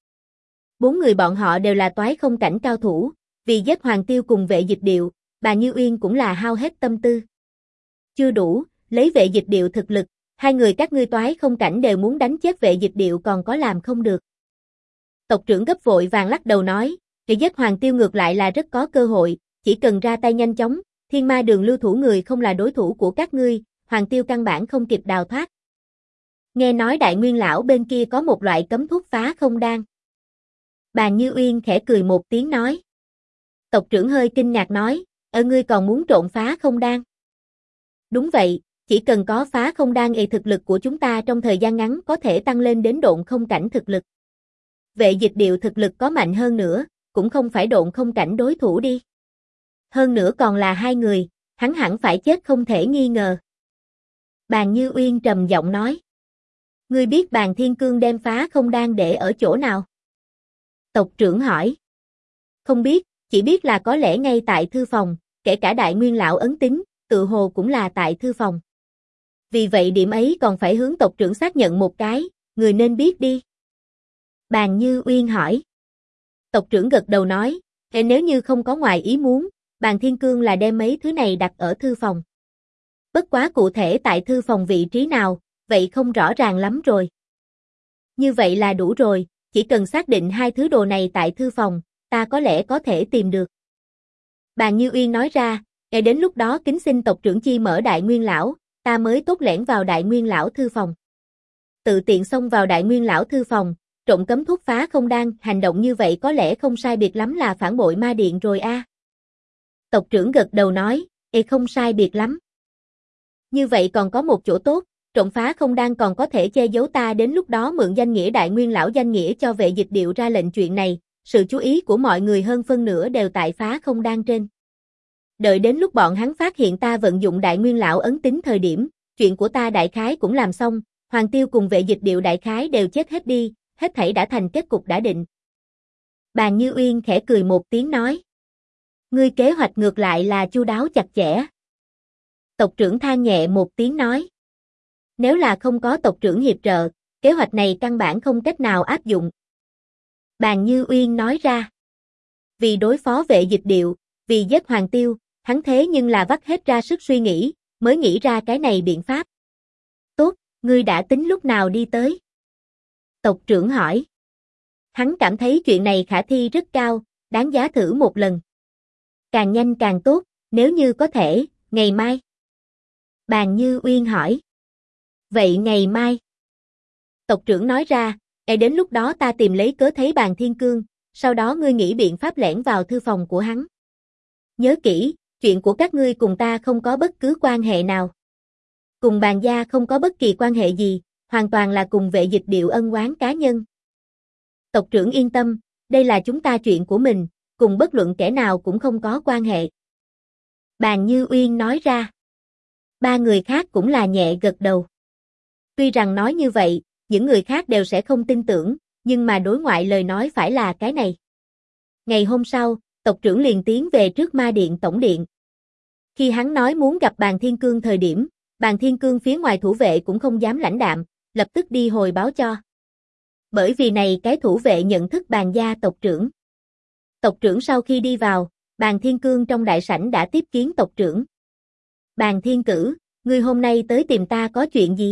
4 người bọn họ đều là toái không cảnh cao thủ, vì giết Hoàng Tiêu cùng vệ dịch điệu, Bàn Như Uyên cũng là hao hết tâm tư. Chưa đủ, lấy vệ dịch điệu thực lực, 2 người các ngươi toái không cảnh đều muốn đánh chết vệ dịch điệu còn có làm không được. Tộc trưởng gấp vội vàng lắc đầu nói, để giết Hoàng Tiêu ngược lại là rất có cơ hội, chỉ cần ra tay nhanh chóng, Thiên Ma Đường lưu thủ người không là đối thủ của các ngươi, Hoàng Tiêu căn bản không kịp đào thoát. Nghe nói Đại Nguyên lão bên kia có một loại cấm thuốc phá không đan. Bàn Như Uyên khẽ cười một tiếng nói. Tộc trưởng hơi kinh ngạc nói, ngươi còn muốn trộn phá không đan? Đúng vậy, chỉ cần có phá không đan thì thực lực của chúng ta trong thời gian ngắn có thể tăng lên đến độn không cảnh thực lực. Vệ dịch điệu thực lực có mạnh hơn nữa, cũng không phải độn không cảnh đối thủ đi. Hơn nữa còn là 2 người, hắn hẳn phải chết không thể nghi ngờ. Bàn Như Uyên trầm giọng nói. Ngươi biết Bàn Thiên Cương đem phá không đan để ở chỗ nào? Tộc trưởng hỏi. Không biết, chỉ biết là có lẽ ngay tại thư phòng, kể cả Đại Nguyên lão ấn tín, tự hồ cũng là tại thư phòng. Vì vậy điểm ấy còn phải hướng tộc trưởng xác nhận một cái, người nên biết đi. Bàn Như Uyên hỏi. Tộc trưởng gật đầu nói, nếu như không có ngoài ý muốn, Bàn Thiên Cương là đem mấy thứ này đặt ở thư phòng. Bất quá cụ thể tại thư phòng vị trí nào, vậy không rõ ràng lắm rồi. Như vậy là đủ rồi, chỉ cần xác định 2 thứ đồ này tại thư phòng, ta có lẽ có thể tìm được. Bàn Như Uyên nói ra, đến lúc đó kính xin tộc trưởng chi mở Đại Nguyên lão, ta mới tốt lẻn vào Đại Nguyên lão thư phòng. Tự tiện xông vào Đại Nguyên lão thư phòng, trộn cấm thuốc phá không đan, hành động như vậy có lẽ không sai biệt lắm là phản bội ma điện rồi a. Tộc trưởng gật đầu nói, không sai biệt lắm. Như vậy còn có một chỗ tốt, trộn phá không đan còn có thể che giấu ta đến lúc đó mượn danh nghĩa Đại Nguyên lão danh nghĩa cho vệ dịch điệu ra lệnh chuyện này, sự chú ý của mọi người hơn phân nửa đều tại phá không đan trên. Đợi đến lúc bọn hắn phát hiện ta vận dụng Đại Nguyên lão ấn tín thời điểm, chuyện của ta đại khái cũng làm xong, Hoàng Tiêu cùng vệ dịch điệu đại khái đều chết hết đi, hết thảy đã thành kết cục đã định. Bàn Như Uyên khẽ cười một tiếng nói. Ngươi kế hoạch ngược lại là chu đáo chặt chẽ. Tộc trưởng than nhẹ một tiếng nói. Nếu là không có tộc trưởng hiệp trợ, kế hoạch này căn bản không cách nào áp dụng. Bàn Như Uyên nói ra. Vì đối phó vệ dịch điệu, vì giết Hoàng Tiêu, hắn thế nhưng là vắt hết ra sức suy nghĩ, mới nghĩ ra cái này biện pháp. Tốt, ngươi đã tính lúc nào đi tới? Tộc trưởng hỏi. Hắn cảm thấy chuyện này khả thi rất cao, đáng giá thử một lần. Càng nhanh càng tốt, nếu như có thể, ngày mai. Bàn Như Uyên hỏi. Vậy ngày mai? Tộc trưởng nói ra, đến lúc đó ta tìm lấy cớ thấy Bàn Thiên Cương, sau đó ngươi nghĩ biện pháp lẻn vào thư phòng của hắn. Nhớ kỹ, chuyện của các ngươi cùng ta không có bất cứ quan hệ nào. Cùng Bàn gia không có bất kỳ quan hệ gì, hoàn toàn là cùng vệ dịch điệu ân oán cá nhân. Tộc trưởng yên tâm, đây là chúng ta chuyện của mình, cùng bất luận kẻ nào cũng không có quan hệ. Bàn Như Uyên nói ra. 3 người khác cũng là nhẹ gật đầu. Tuy rằng nói như vậy, những người khác đều sẽ không tin tưởng, nhưng mà đối ngoại lời nói phải là cái này. Ngày hôm sau, tộc trưởng liền tiến về trước ma điện tổng điện. Khi hắn nói muốn gặp Bàn Thiên Cương thời điểm, Bàn Thiên Cương phía ngoài thủ vệ cũng không dám lãnh đạm, lập tức đi hồi báo cho. Bởi vì này cái thủ vệ nhận thức Bàn gia tộc trưởng. Tộc trưởng sau khi đi vào, Bàn Thiên Cương trong đại sảnh đã tiếp kiến tộc trưởng. Bàn Thiên Cử, ngươi hôm nay tới tìm ta có chuyện gì?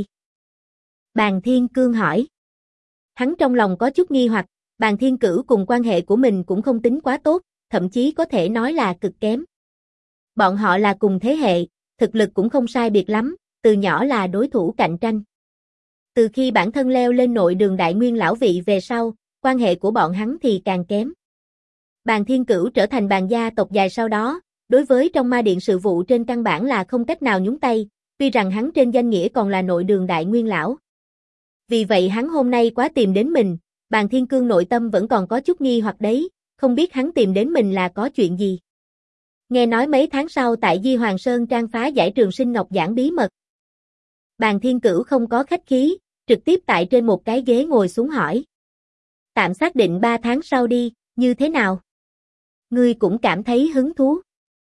Bàn Thiên Cương hỏi. Hắn trong lòng có chút nghi hoặc, Bàn Thiên Cử cùng quan hệ của mình cũng không tính quá tốt, thậm chí có thể nói là cực kém. Bọn họ là cùng thế hệ, thực lực cũng không sai biệt lắm, từ nhỏ là đối thủ cạnh tranh. Từ khi bản thân leo lên nội đường Đại Nguyên lão vị về sau, quan hệ của bọn hắn thì càng kém. Bàn Thiên Cửu trở thành Bàn gia tộc dài sau đó, đối với trong ma điện sự vụ trên căn bản là không cách nào nhúng tay, tuy rằng hắn trên danh nghĩa còn là nội đường Đại Nguyên lão. Vì vậy hắn hôm nay quá tìm đến mình, Bàn Thiên Cương nội tâm vẫn còn có chút nghi hoặc đấy, không biết hắn tìm đến mình là có chuyện gì. Nghe nói mấy tháng sau tại Di Hoàng Sơn trang phá giải Trường Sinh Ngọc giảng bí mật. Bàn Thiên Cửu không có khách khí, trực tiếp tại trên một cái ghế ngồi xuống hỏi. Tạm xác định 3 tháng sau đi, như thế nào? Ngươi cũng cảm thấy hứng thú?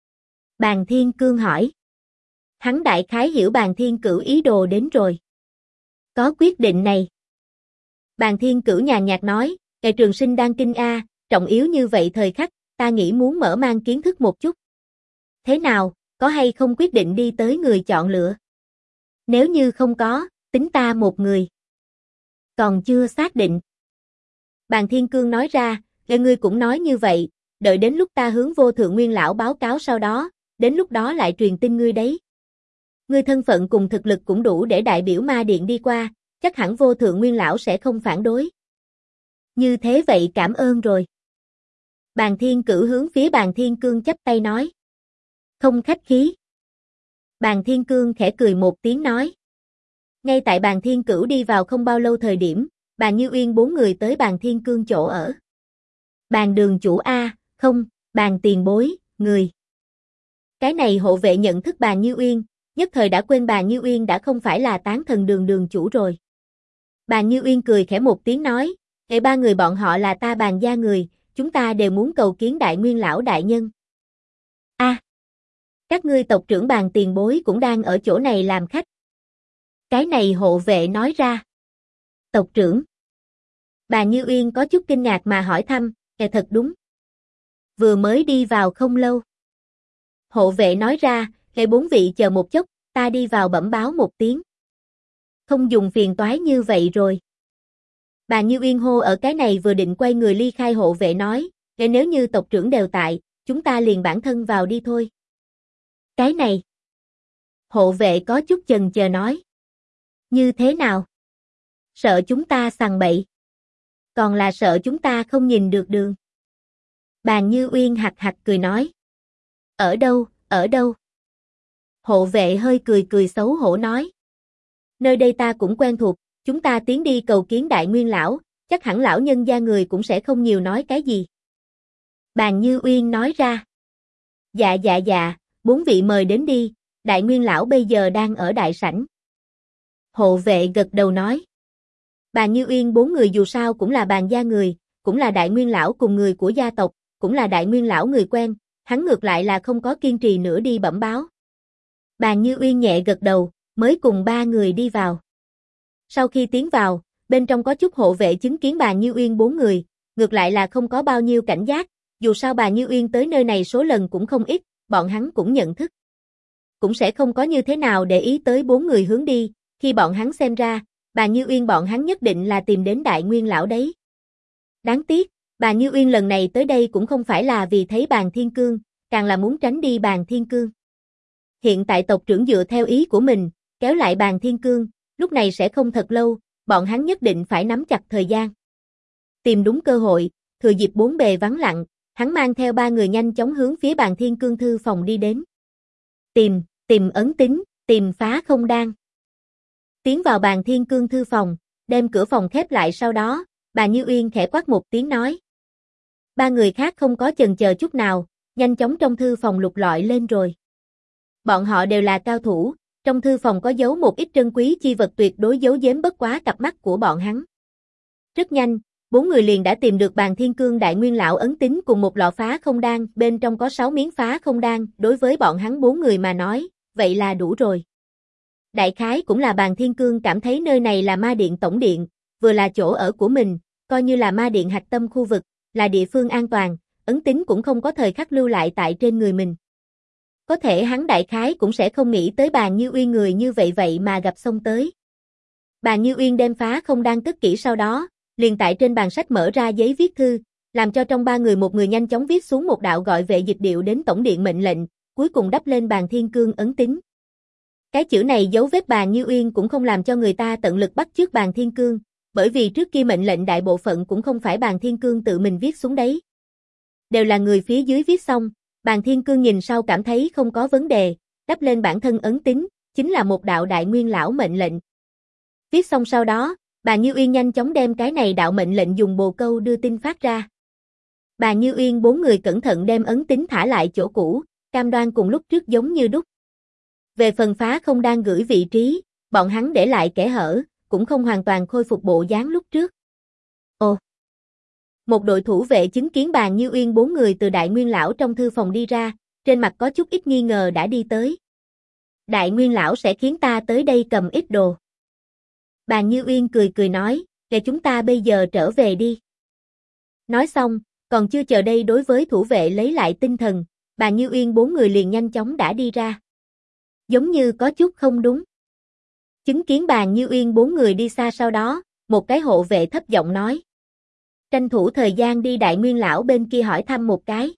Bàn Thiên Cương hỏi. Hắn đại khái hiểu Bàn Thiên Cửu ý đồ đến rồi. Có quyết định này. Bàn Thiên Cửu nhàn nhạt nói, Ngài Trường Sinh đang kinh a, trọng yếu như vậy thời khắc, ta nghĩ muốn mở mang kiến thức một chút. Thế nào, có hay không quyết định đi tới người chọn lựa? Nếu như không có, tính ta một người. Còn chưa xác định. Bàn Thiên Cương nói ra, ngươi cũng nói như vậy, đợi đến lúc ta hướng Vô Thượng Nguyên lão báo cáo sau đó, đến lúc đó lại truyền tin ngươi đấy. Ngươi thân phận cùng thực lực cũng đủ để đại biểu ma điện đi qua, chắc hẳn Vô Thượng Nguyên lão sẽ không phản đối. Như thế vậy cảm ơn rồi. Bàn Thiên Cửu hướng phía Bàn Thiên Cương chắp tay nói. Không khách khí. Bàn Thiên Cương khẽ cười một tiếng nói. Ngay tại Bàn Thiên Cửu đi vào không bao lâu thời điểm, Bàn Như Uyên 4 người tới Bàn Thiên Cương chỗ ở. Bàn đường chủ A, không, Bàn tiền bối, người. Cái này hộ vệ nhận thức Bàn Như Uyên, nhất thời đã quên Bàn Như Uyên đã không phải là tán thần đường đường chủ rồi. Bàn Như Uyên cười khẽ một tiếng nói, ba người bọn họ là ta Bàn gia người, chúng ta đều muốn cầu kiến Đại Nguyên lão đại nhân. A, các ngươi tộc trưởng Bàn tiền bối cũng đang ở chỗ này làm khách. Cái này hộ vệ nói ra. Tộc trưởng. Bàn Như Uyên có chút kinh ngạc mà hỏi thăm, thật đúng. Vừa mới đi vào không lâu. Hộ vệ nói ra, 4 vị chờ một chút, ta đi vào bẩm báo một tiếng. Không dùng phiền toái như vậy rồi. Bàn Như Uyên hô ở cái này vừa định quay người ly khai hộ vệ nói, nếu như tộc trưởng đều tại, chúng ta liền bản thân vào đi thôi. Cái này. Hộ vệ có chút chần chờ nói. Như thế nào? Sợ chúng ta sằng bậy. Còn là sợ chúng ta không nhìn được đường. Bàn Như Uyên hạc hạc cười nói. Ở đâu, ở đâu? Hộ vệ hơi cười cười xấu hổ nói. Nơi đây ta cũng quen thuộc, chúng ta tiến đi cầu kiến Đại Nguyên lão, chắc hẳn lão nhân gia người cũng sẽ không nhiều nói cái gì. Bàn Như Uyên nói ra. Dạ, 4 vị mời đến đi, Đại Nguyên lão bây giờ đang ở đại sảnh. Hộ vệ gật đầu nói. Bàn Như Uyên 4 người dù sao cũng là Bàn gia người, cũng là Đại Nguyên lão cùng người của gia tộc, cũng là Đại Nguyên lão người quen, hắn ngược lại là không có kiên trì nữa đi bẩm báo. Bàn Như Uyên nhẹ gật đầu, mới cùng 3 người đi vào. Sau khi tiến vào, bên trong có chút hộ vệ chứng kiến Bàn Như Uyên 4 người, ngược lại là không có bao nhiêu cảnh giác, dù sao Bàn Như Uyên tới nơi này số lần cũng không ít, bọn hắn cũng nhận thức. Cũng sẽ không có như thế nào để ý tới 4 người hướng đi, khi bọn hắn xem ra, Bàn Như Uyên bọn hắn nhất định là tìm đến Đại Nguyên lão đấy. Đáng tiếc, Bàn Như Uyên lần này tới đây cũng không phải là vì thấy Bàn Thiên Cương, càng là muốn tránh đi Bàn Thiên Cương. Hiện tại tộc trưởng dựa theo ý của mình, kéo lại Bàn Thiên Cương, lúc này sẽ không thật lâu, bọn hắn nhất định phải nắm chặt thời gian. Tìm đúng cơ hội, thừa dịp bốn bề vắng lặng, hắn mang theo 3 người nhanh chóng hướng phía Bàn Thiên Cương thư phòng đi đến. Tìm ấn tín, tìm phá không đan. Tiến vào Bàn Thiên Cương thư phòng, đem cửa phòng khép lại sau đó, Bàn Như Uyên khẽ quát một tiếng nói. 3 người khác không có chần chờ chút nào, nhanh chóng trong thư phòng lục lọi lên rồi. Bọn họ đều là cao thủ, trong thư phòng có giấu một ít trân quý chi vật tuyệt đối giấu giếm bất quá cặp mắt của bọn hắn. Rất nhanh, 4 người liền đã tìm được Bàn Thiên Cương Đại Nguyên lão ấn tín cùng một lọ phá không đan, bên trong có 6 miếng phá không đan, đối với bọn hắn 4 người mà nói, vậy là đủ rồi. Đại khái cũng là Bàn Thiên Cương cảm thấy nơi này là ma điện tổng điện, vừa là chỗ ở của mình, coi như là ma điện hạch tâm khu vực, là địa phương an toàn, ấn tín cũng không có thời khắc lưu lại tại trên người mình. Có thể hắn đại khái cũng sẽ không nghĩ tới Bàn Như Uyên người như vậy mà gặp xông tới. Bàn Như Uyên đem phá không đan cất kỹ sau đó, liền tại trên bàn sách mở ra giấy viết thư, làm cho trong 3 người một người nhanh chóng viết xuống một đạo gọi vệ dịch điệu đến tổng điện mệnh lệnh, cuối cùng đắp lên Bàn Thiên Cương ấn tín. Cái chữ này dấu vết Bàn Như Uyên cũng không làm cho người ta tận lực bắt chước Bàn Thiên Cương, bởi vì trước kia mệnh lệnh đại bộ phận cũng không phải Bàn Thiên Cương tự mình viết xuống đấy. Đều là người phía dưới viết xong, Bàn Thiên Cương nhìn sau cảm thấy không có vấn đề, đắp lên bản thân ấn tín, chính là một đạo Đại Nguyên lão mệnh lệnh. Viết xong sau đó, Bàn Như Uyên nhanh chóng đem cái này đạo mệnh lệnh dùng bồ câu đưa tin phát ra. Bàn Như Uyên 4 người cẩn thận đem ấn tín thả lại chỗ cũ, cam đoan cùng lúc trước giống như đúc. Về phần phá không đan gửi vị trí, bọn hắn để lại kẽ hở, cũng không hoàn toàn khôi phục bộ dáng lúc trước. Ồ! Một đội thủ vệ chứng kiến Bàn Như Uyên 4 người từ Đại Nguyên Lão trong thư phòng đi ra, trên mặt có chút ít nghi ngờ đã đi tới. Đại Nguyên Lão sẽ khiến ta tới đây cầm ít đồ. Bàn Như Uyên cười cười nói, để chúng ta bây giờ trở về đi. Nói xong, còn chưa chờ đây đối với thủ vệ lấy lại tinh thần, Bàn Như Uyên 4 người liền nhanh chóng đã đi ra. Giống như có chút không đúng. Chứng kiến Bàn Như Uyên 4 người đi xa sau đó, một cái hộ vệ thấp giọng nói. Tranh thủ thời gian đi Đại Nguyên Lão bên kia hỏi thăm một cái.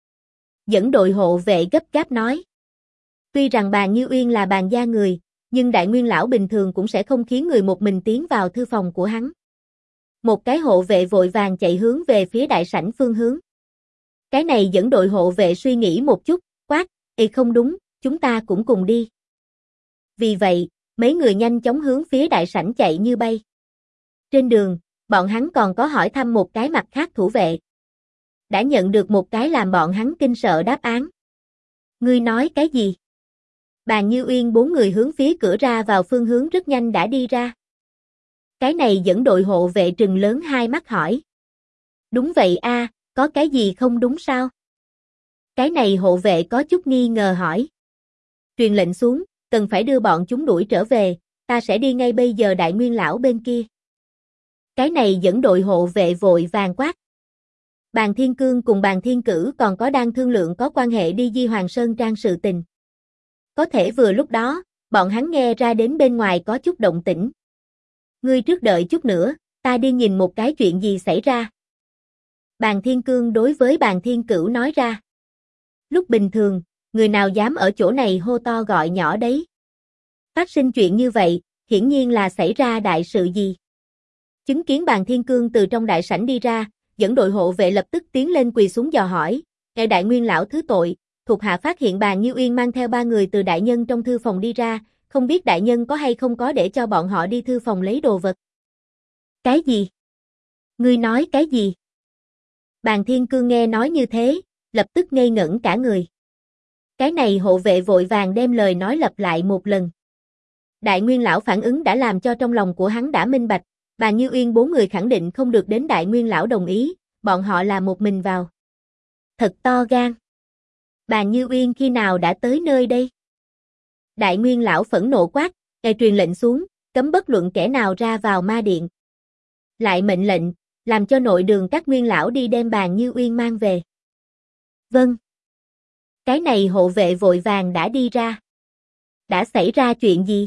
Dẫn đội hộ vệ gấp gáp nói. Tuy rằng Bàn Như Uyên là Bàn gia người, nhưng Đại Nguyên Lão bình thường cũng sẽ không khiến người một mình tiến vào thư phòng của hắn. Một cái hộ vệ vội vàng chạy hướng về phía đại sảnh phương hướng. Cái này dẫn đội hộ vệ suy nghĩ một chút, quát, không đúng, chúng ta cũng cùng đi. Vì vậy, mấy người nhanh chóng hướng phía đại sảnh chạy như bay. Trên đường, bọn hắn còn có hỏi thăm một cái mặt khác thủ vệ. Đã nhận được một cái làm bọn hắn kinh sợ đáp án. Ngươi nói cái gì? Bàn Như Uyên 4 người hướng phía cửa ra vào phương hướng rất nhanh đã đi ra. Cái này dẫn đội hộ vệ trừng lớn hai mắt hỏi. Đúng vậy a, có cái gì không đúng sao? Cái này hộ vệ có chút nghi ngờ hỏi. Truyền lệnh xuống, cần phải đưa bọn chúng đuổi trở về, ta sẽ đi ngay bây giờ Đại Nguyên Lão bên kia. Cái này dẫn đội hộ vệ vội vàng quát. Bàn Thiên Cương cùng Bàn Thiên Cử còn có đang thương lượng có quan hệ đi Di Hoàng Sơn Trang sự tình. Có thể vừa lúc đó, bọn hắn nghe ra đến bên ngoài có chút động tĩnh. Ngươi trước đợi chút nữa, ta đi nhìn một cái chuyện gì xảy ra. Bàn Thiên Cương đối với Bàn Thiên Cửu nói ra. Lúc bình thường, người nào dám ở chỗ này hô to gọi nhỏ đấy. Phát sinh chuyện như vậy, hiển nhiên là xảy ra đại sự gì. Chứng kiến Bàn Thiên Cương từ trong đại sảnh đi ra, dẫn đội hộ vệ lập tức tiến lên quỳ xuống dò hỏi. Ngài Đại Nguyên Lão thứ tội, thuộc hạ phát hiện Bàn Như Uyên mang theo 3 người từ đại nhân trong thư phòng đi ra, không biết đại nhân có hay không có để cho bọn họ đi thư phòng lấy đồ vật. Cái gì? Ngươi nói cái gì? Bàn Thiên Cương nghe nói như thế, lập tức ngây ngẩn cả người. Cái này hộ vệ vội vàng đem lời nói lặp lại một lần. Đại Nguyên Lão phản ứng đã làm cho trong lòng của hắn đã minh bạch, Bàn Như Uyên 4 người khẳng định không được đến Đại Nguyên Lão đồng ý, bọn họ là một mình vào. Thật to gan. Bàn Như Uyên khi nào đã tới nơi đây? Đại Nguyên Lão phẫn nộ quát, truyền lệnh xuống, cấm bất luận kẻ nào ra vào ma điện. Lại mệnh lệnh, làm cho nội đường các Nguyên Lão đi đem Bàn Như Uyên mang về. Vâng. Cái này hộ vệ vội vàng đã đi ra. Đã xảy ra chuyện gì?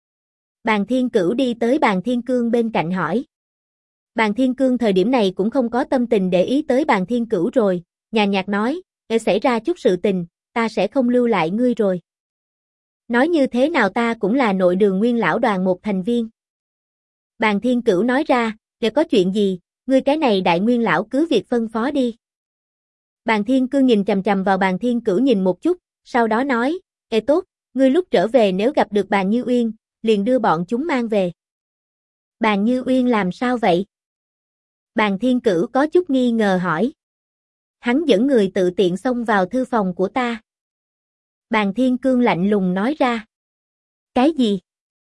Bàn Thiên Cửu đi tới Bàn Thiên Cương bên cạnh hỏi. Bàn Thiên Cương thời điểm này cũng không có tâm tình để ý tới Bàn Thiên Cửu rồi, nhàn nhạt nói, xảy ra chút sự tình, ta sẽ không lưu lại ngươi rồi. Nói như thế nào ta cũng là nội đường Nguyên Lão đoàn một thành viên. Bàn Thiên Cửu nói ra, để có chuyện gì, ngươi cái này Đại Nguyên Lão cứ việc phân phó đi. Bàn Thiên Cương nhìn chằm chằm vào Bàn Thiên Cửu nhìn một chút, sau đó nói, tốt, ngươi lúc trở về nếu gặp được Bàn Như Uyên, liền đưa bọn chúng mang về. Bàn Như Uyên làm sao vậy? Bàn Thiên Cửu có chút nghi ngờ hỏi. Hắn dẫn người tự tiện xông vào thư phòng của ta. Bàn Thiên Cương lạnh lùng nói ra. Cái gì?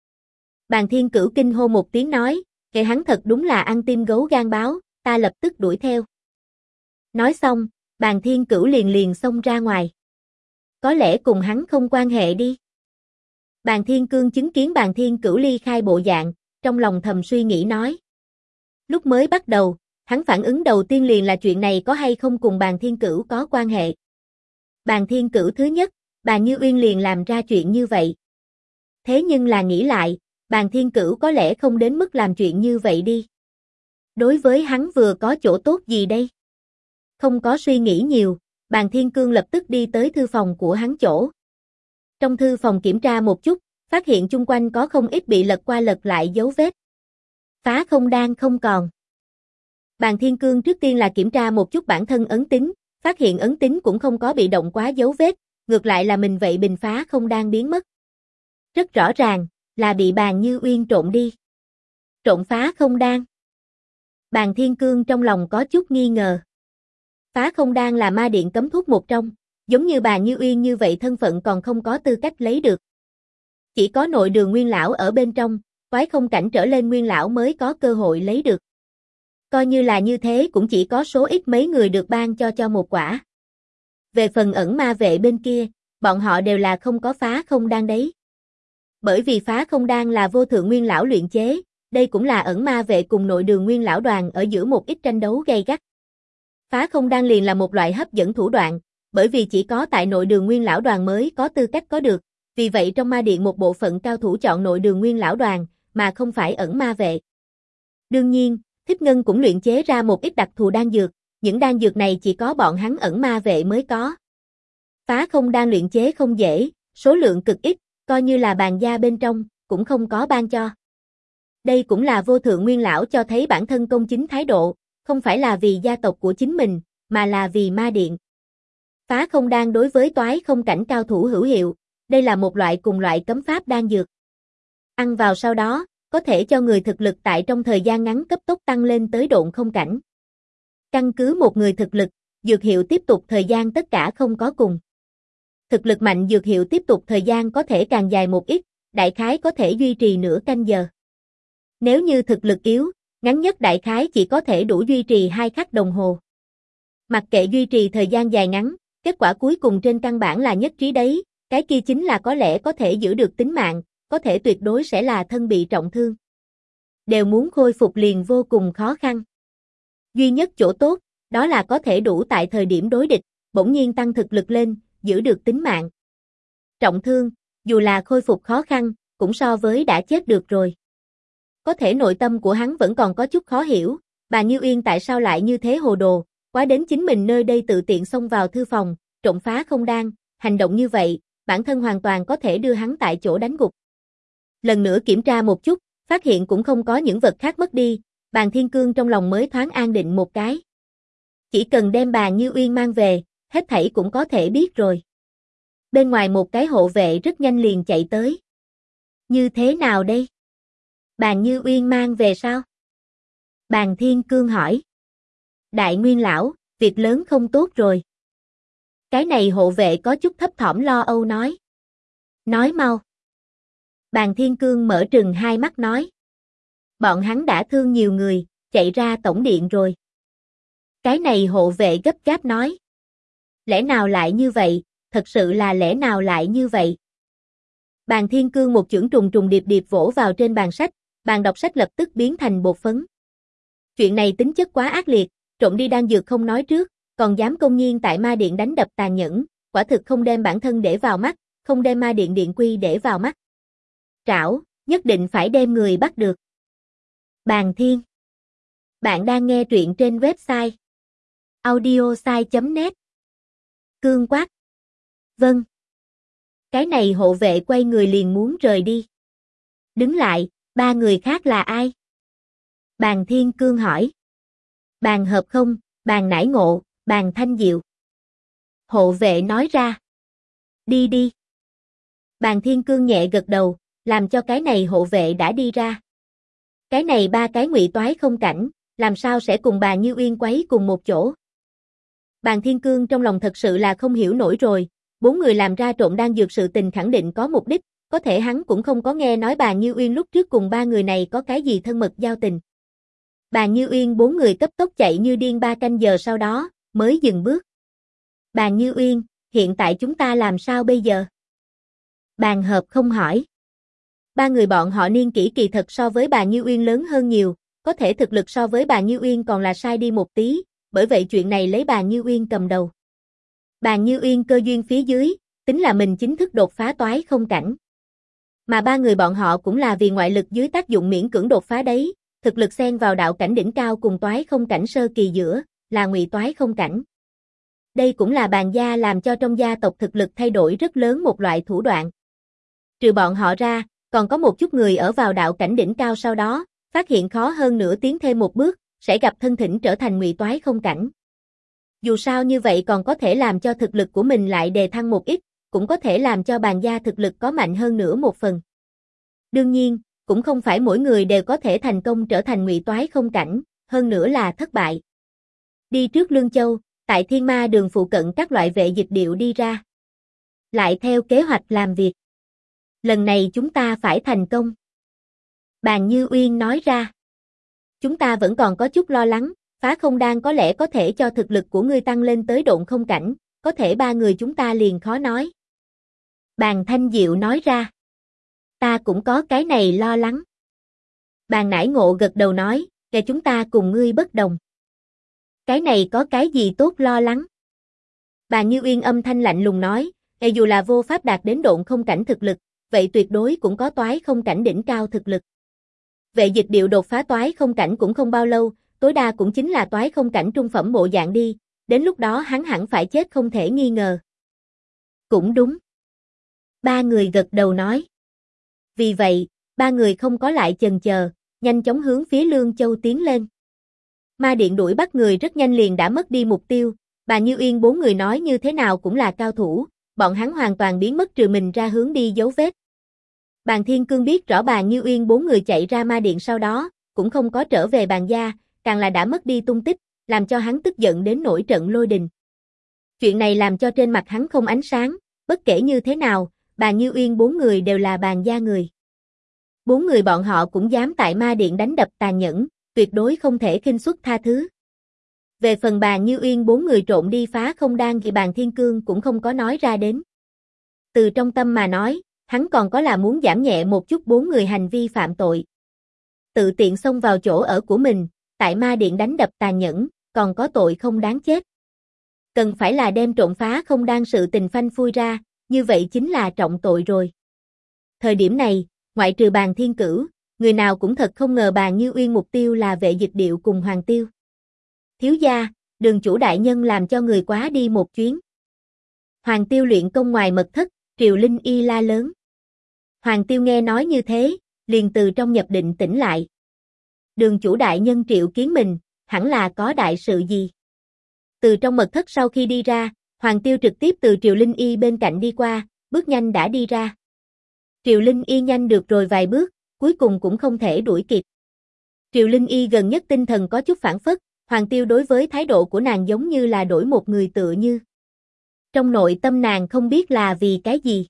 Bàn Thiên Cửu kinh hô một tiếng nói, kệ hắn thật đúng là ăn tim gấu gan báo, ta lập tức đuổi theo. Nói xong, Bàn Thiên Cửu liền xông ra ngoài. Có lẽ cùng hắn không quan hệ đi. Bàn Thiên Cương chứng kiến Bàn Thiên Cửu ly khai bộ dạng, trong lòng thầm suy nghĩ nói. Lúc mới bắt đầu, hắn phản ứng đầu tiên liền là chuyện này có hay không cùng Bàn Thiên Cửu có quan hệ. Bàn Thiên Cửu thứ nhất, Bàn Như Uyên liền làm ra chuyện như vậy. Thế nhưng là nghĩ lại, Bàn Thiên Cửu có lẽ không đến mức làm chuyện như vậy đi. Đối với hắn vừa có chỗ tốt gì đây? Không có suy nghĩ nhiều, Bàn Thiên Cương lập tức đi tới thư phòng của hắn chỗ. Trong thư phòng kiểm tra một chút, phát hiện chung quanh có không ít bị lật qua lật lại dấu vết. Phá không đan không còn. Bàn Thiên Cương trước tiên là kiểm tra một chút bản thân ấn tín, phát hiện ấn tín cũng không có bị động quá dấu vết, ngược lại là mình vậy bình phá không đan biến mất. Rất rõ ràng, là bị Bàn Như Uyên trộn đi. Trộn phá không đan. Bàn Thiên Cương trong lòng có chút nghi ngờ. Phá không đan là ma điện cấm thuốc một trong, giống như Bàn Như Uyên như vậy thân phận còn không có tư cách lấy được. Chỉ có nội đường nguyên lão ở bên trong, toái không cảnh trở lên nguyên lão mới có cơ hội lấy được. Coi như là như thế cũng chỉ có số ít mấy người được ban cho một quả. Về phần ẩn ma vệ bên kia, bọn họ đều là không có phá không đan đấy. Bởi vì phá không đan là vô thượng nguyên lão luyện chế, đây cũng là ẩn ma vệ cùng nội đường nguyên lão đoàn ở giữa một ít tranh đấu gay gắt. Phá không đan liền là một loại hấp dẫn thủ đoạn, bởi vì chỉ có tại nội đường nguyên lão đoàn mới có tư cách có được, vì vậy trong ma điện một bộ phận cao thủ chọn nội đường nguyên lão đoàn, mà không phải ẩn ma vệ. Đương nhiên, Thích Ngân cũng luyện chế ra một ít đặc thù đan dược, những đan dược này chỉ có bọn hắn ẩn ma vệ mới có. Phá không đan luyện chế không dễ, số lượng cực ít, coi như là bàn gia bên trong, cũng không có ban cho. Đây cũng là vô thượng nguyên lão cho thấy bản thân công chính thái độ, không phải là vì gia tộc của chính mình, mà là vì ma điện. Phá không đan đối với toái không cảnh cao thủ hữu hiệu, đây là một loại cùng loại cấm pháp đan dược. Ăn vào sau đó, có thể cho người thực lực tại trong thời gian ngắn cấp tốc tăng lên tới độn không cảnh. Căn cứ một người thực lực, dược hiệu tiếp tục thời gian tất cả không có cùng. Thực lực mạnh dược hiệu tiếp tục thời gian có thể càng dài một ít, đại khái có thể duy trì nửa canh giờ. Nếu như thực lực yếu, ngắn nhất đại khái chỉ có thể đủ duy trì 2 khắc đồng hồ. Mặc kệ duy trì thời gian dài ngắn, kết quả cuối cùng trên căn bản là nhất trí đấy, cái kia chính là có lẽ có thể giữ được tính mạng, có thể tuyệt đối sẽ là thân bị trọng thương. Đều muốn khôi phục liền vô cùng khó khăn. Duy nhất chỗ tốt, đó là có thể đủ tại thời điểm đối địch, bỗng nhiên tăng thực lực lên, giữ được tính mạng. Trọng thương, dù là khôi phục khó khăn, cũng so với đã chết được rồi. Có thể nội tâm của hắn vẫn còn có chút khó hiểu, bà Như Uyên tại sao lại như thế hồ đồ, quá đến chính mình nơi đây tự tiện xông vào thư phòng, trộm phá không đan, hành động như vậy, bản thân hoàn toàn có thể đưa hắn tại chỗ đánh gục. Lần nữa kiểm tra một chút, phát hiện cũng không có những vật khác mất đi, Bàn Thiên Cương trong lòng mới thoáng an định một cái. Chỉ cần đem bà Như Uyên mang về, hết thảy cũng có thể biết rồi. Bên ngoài một cái hộ vệ rất nhanh liền chạy tới. Như thế nào đây? Bàn Như Uyên mang về sao? Bàn Thiên Cương hỏi. Đại Nguyên lão, việc lớn không tốt rồi. Cái này hộ vệ có chút thấp thỏm lo âu nói. Nói mau. Bàn Thiên Cương mở trừng hai mắt nói. Bọn hắn đã thương nhiều người, chạy ra tổng điện rồi. Cái này hộ vệ gấp gáp nói. Lẽ nào lại như vậy, thật sự là lẽ nào lại như vậy? Bàn Thiên Cương một chưởng trùng trùng điệp điệp vỗ vào trên bàn sách, bàn đọc sách lập tức biến thành bột phấn. Chuyện này tính chất quá ác liệt, trộm đi đan dược không nói trước, còn dám công nhiên tại ma điện đánh đập tàn nhẫn, quả thực không đem bản thân để vào mắt, không đem ma điện điện quy để vào mắt. Trảo, nhất định phải đem người bắt được. Bàn Thiên. Bạn đang nghe truyện trên website audiosai.net. Cương quát. Vâng. Cái này hộ vệ quay người liền muốn rời đi. Đứng lại, 3 người khác là ai? Bàn Thiên Cương hỏi. Bàn Hợp Không, Bàn Nải Ngộ, Bàn Thanh Diệu. Hộ vệ nói ra. Đi đi. Bàn Thiên Cương nhẹ gật đầu, làm cho cái này hộ vệ đã đi ra. Cái này 3 cái ngụy toái không cảnh, làm sao sẽ cùng bà Như Uyên quấy cùng một chỗ? Bàn Thiên Cương trong lòng thật sự là không hiểu nổi rồi, 4 người làm ra trộm đan dược sự tình khẳng định có mục đích, có thể hắn cũng không có nghe nói bà Như Uyên lúc trước cùng 3 người này có cái gì thân mật giao tình. Bà Như Uyên 4 người cấp tốc chạy như điên 3 canh giờ sau đó, mới dừng bước. Bà Như Uyên, hiện tại chúng ta làm sao bây giờ? Bàn Hợp Không hỏi. 3 người bọn họ niên kỷ kỳ thật so với bà Như Uyên lớn hơn nhiều, có thể thực lực so với bà Như Uyên còn là sai đi một tí, bởi vậy chuyện này lấy bà Như Uyên cầm đầu. Bà Như Uyên cơ duyên phía dưới, tính là mình chính thức đột phá toái không cảnh. Mà 3 người bọn họ cũng là vì ngoại lực dưới tác dụng miễn cưỡng đột phá đấy, thực lực xen vào đạo cảnh đỉnh cao cùng toái không cảnh sơ kỳ giữa, là ngụy toái không cảnh. Đây cũng là Bàn gia làm cho trong gia tộc thực lực thay đổi rất lớn một loại thủ đoạn. Trừ bọn họ ra, còn có một chút người ở vào đạo cảnh đỉnh cao sau đó, phát hiện khó hơn nữa tiến thêm một bước, sẽ gặp thân thỉnh trở thành ngụy toái không cảnh. Dù sao như vậy còn có thể làm cho thực lực của mình lại đề thăng một ít, cũng có thể làm cho Bàn gia thực lực có mạnh hơn nữa một phần. Đương nhiên, cũng không phải mỗi người đều có thể thành công trở thành ngụy toái không cảnh, hơn nữa là thất bại. Đi trước Lương Châu, tại Thiên Ma đường phụ cận các loại vệ dịch điệu đi ra. Lại theo kế hoạch làm việc. Lần này chúng ta phải thành công. Bàn Như Uyên nói ra. Chúng ta vẫn còn có chút lo lắng, phá không đan có lẽ có thể cho thực lực của ngươi tăng lên tới độn không cảnh, có thể ba người chúng ta liền khó nói. Bàn Thanh Diệu nói ra. Ta cũng có cái này lo lắng. Bàn Nải Ngộ gật đầu nói, kể chúng ta cùng ngươi bất đồng. Cái này có cái gì tốt lo lắng? Bàn Như Uyên âm thanh lạnh lùng nói, dù là vô pháp đạt đến độn không cảnh thực lực, vậy tuyệt đối cũng có toái không cảnh đỉnh cao thực lực. Vệ Dịch Điệu đột phá toái không cảnh cũng không bao lâu, tối đa cũng chính là toái không cảnh trung phẩm bộ dạng đi, đến lúc đó hắn hẳn phải chết không thể nghi ngờ. Cũng đúng. Ba người gật đầu nói. Vì vậy, ba người không có lại chần chờ, nhanh chóng hướng phía Lương Châu tiến lên. Ma Điện đuổi bắt người rất nhanh liền đã mất đi mục tiêu, bà Như Uyên bốn người nói như thế nào cũng là cao thủ, bọn hắn hoàn toàn biến mất trừ mình ra hướng đi dấu vết. Bàn Thiên Cương biết rõ bà Như Uyên bốn người chạy ra Ma Điện sau đó, cũng không có trở về bàn gia, càng là đã mất đi tung tích, làm cho hắn tức giận đến nổi trận lôi đình. Chuyện này làm cho trên mặt hắn không ánh sáng, bất kể như thế nào, bà Như Uyên bốn người đều là bàn gia người. Bốn người bọn họ cũng dám tại Ma Điện đánh đập tàn nhẫn, tuyệt đối không thể khinh suất tha thứ. Về phần bà Như Uyên bốn người trộn đi phá không đan thì bàn Thiên Cương cũng không có nói ra đến. Từ trong tâm mà nói, hắn còn có là muốn giảm nhẹ một chút bốn người hành vi phạm tội. Tự tiện xông vào chỗ ở của mình, tại Ma Điện đánh đập tàn nhẫn, còn có tội không đáng chết. Cần phải là đem trộn phá không đan sự tình phanh phui ra, như vậy chính là trọng tội rồi. Thời điểm này, ngoại trừ bàn Thiên Cửu, người nào cũng thật không ngờ bàn Như Uyên mục tiêu là Vệ Dịch Điệu cùng Hoàng Tiêu. Thiếu gia, Đường chủ đại nhân làm cho người quá đi một chuyến. Hoàng Tiêu luyện công ngoài mật thất, Triều Linh Y la lớn. Hoàng Tiêu nghe nói như thế, liền từ trong nhập định tỉnh lại. Đường chủ đại nhân triệu kiến mình, hẳn là có đại sự gì. Từ trong mật thất sau khi đi ra, Hoàng Tiêu trực tiếp từ Triều Linh Y bên cạnh đi qua, bước nhanh đã đi ra. Triều Linh Y nhanh được rồi vài bước, cuối cùng cũng không thể đuổi kịp. Triều Linh Y gần nhất tinh thần có chút phản phất, Hoàng Tiêu đối với thái độ của nàng giống như là đổi một người tựa như. Trong nội tâm nàng không biết là vì cái gì.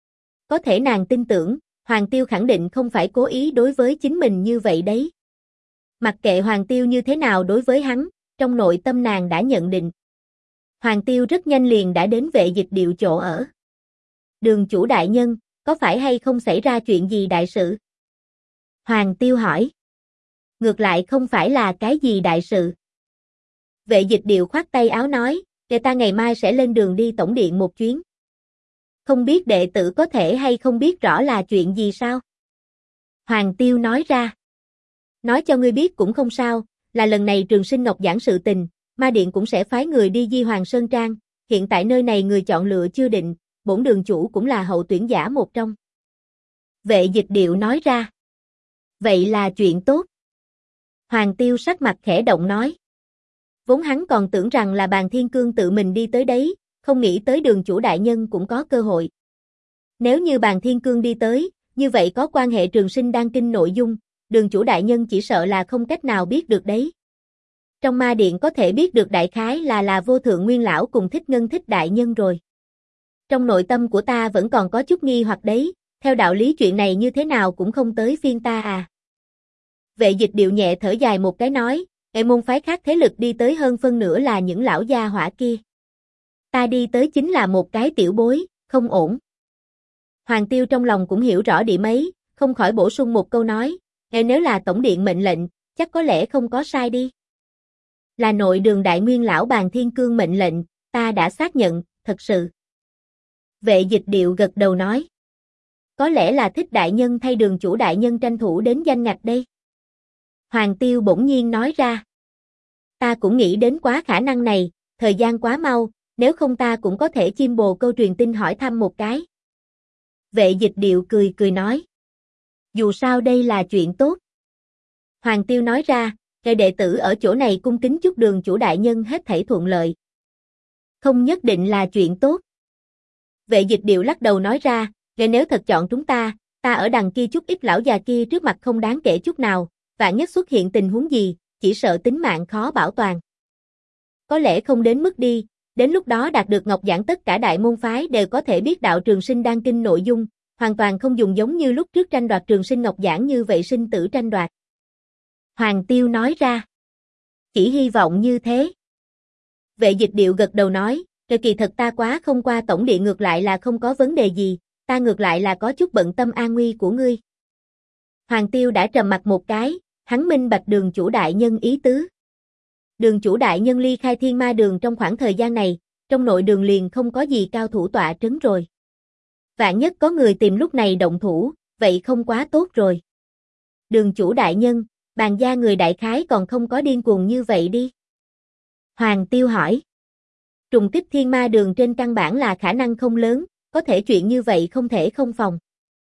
Có thể nàng tin tưởng, Hoàng Tiêu khẳng định không phải cố ý đối với chính mình như vậy đấy. Mặc kệ Hoàng Tiêu như thế nào đối với hắn, trong nội tâm nàng đã nhận định. Hoàng Tiêu rất nhanh liền đã đến Vệ Dịch Điệu chỗ ở. Đường chủ đại nhân, có phải hay không xảy ra chuyện gì đại sự? Hoàng Tiêu hỏi. Ngược lại không phải là cái gì đại sự. Vệ Dịch Điệu khoát tay áo nói, để ta ngày mai sẽ lên đường đi tổng điện một chuyến. Không biết đệ tử có thể hay không biết rõ là chuyện gì sao? Hoàng Tiêu nói ra. Nói cho ngươi biết cũng không sao, là lần này Trường Sinh Ngọc giảng sự tình, Ma Điện cũng sẽ phái người đi Di Hoàng Sơn Trang, hiện tại nơi này người chọn lựa chưa định, bổn đường chủ cũng là hậu tuyển giả một trong. Vệ Dịch Điệu nói ra. Vậy là chuyện tốt. Hoàng Tiêu sắc mặt khẽ động nói. Vốn hắn còn tưởng rằng là bàn Thiên Cương tự mình đi tới đấy, không nghĩ tới đường chủ đại nhân cũng có cơ hội. Nếu như bàn Thiên Cương đi tới, như vậy có quan hệ Trường Sinh Đan Kinh nội dung, đường chủ đại nhân chỉ sợ là không cách nào biết được đấy. Trong Ma Điện có thể biết được đại khái là Vô Thượng Nguyên Lão cùng Thích Ngân Thích đại nhân rồi. Trong nội tâm của ta vẫn còn có chút nghi hoặc đấy, theo đạo lý chuyện này như thế nào cũng không tới phiên ta à. Vệ Dịch Điệu nhẹ thở dài một cái nói, môn phái khác thế lực đi tới hơn phân nửa là những lão gia hỏa kia. Ta đi tới chính là một cái tiểu bối, không ổn. Hoàng Tiêu trong lòng cũng hiểu rõ điểm ấy, không khỏi bổ sung một câu nói, nếu là tổng điện mệnh lệnh, chắc có lẽ không có sai đi. Là nội đường đại nguyên lão bàn Thiên Cương mệnh lệnh, ta đã xác nhận, thật sự. Vệ Dịch Điệu gật đầu nói. Có lẽ là Thích đại nhân thay đường chủ đại nhân tranh thủ đến danh ngạch đây. Hoàng Tiêu bỗng nhiên nói ra. Ta cũng nghĩ đến quá khả năng này, thời gian quá mau, nếu không ta cũng có thể chim bồ câu truyền tin hỏi thăm một cái. Vệ Dịch Điệu cười cười nói. Dù sao đây là chuyện tốt. Hoàng Tiêu nói ra, kẻ đệ tử ở chỗ này cung kính chúc đường chủ đại nhân hết thảy thuận lợi. Không nhất định là chuyện tốt. Vệ Dịch Điệu lắc đầu nói ra, nếu thật chọn chúng ta ở đằng kia chút ít lão già kia trước mặt không đáng kể chút nào, vạn nhất xuất hiện tình huống gì, chỉ sợ tính mạng khó bảo toàn. Có lẽ không đến mức đi, đến lúc đó đạt được ngọc giảng tất cả đại môn phái đều có thể biết đạo Trường Sinh Đan Kinh nội dung, hoàn toàn không dùng giống như lúc trước tranh đoạt trường sinh ngọc giảng như vậy sinh tử tranh đoạt. Hoàng Tiêu nói ra. Chỉ hy vọng như thế. Vệ Dịch Điệu gật đầu nói, kỳ thật ta quá không qua tổng điện ngược lại là không có vấn đề gì, ta ngược lại là có chút bận tâm an nguy của ngươi. Hoàng Tiêu đã trầm mặt một cái, hắn minh bạch Đường chủ đại nhân ý tứ. Đường chủ đại nhân ly khai Thiên Ma Đường trong khoảng thời gian này, trong nội đường liền không có gì cao thủ tọa trấn rồi. Vạn nhất có người tìm lúc này động thủ, vậy không quá tốt rồi. Đường chủ đại nhân, bàn gia người đại khái còn không có điên cuồng như vậy đi. Hoàng Tiêu hỏi. Trùng kích Thiên Ma Đường trên căn bản là khả năng không lớn, có thể chuyện như vậy không thể không phòng.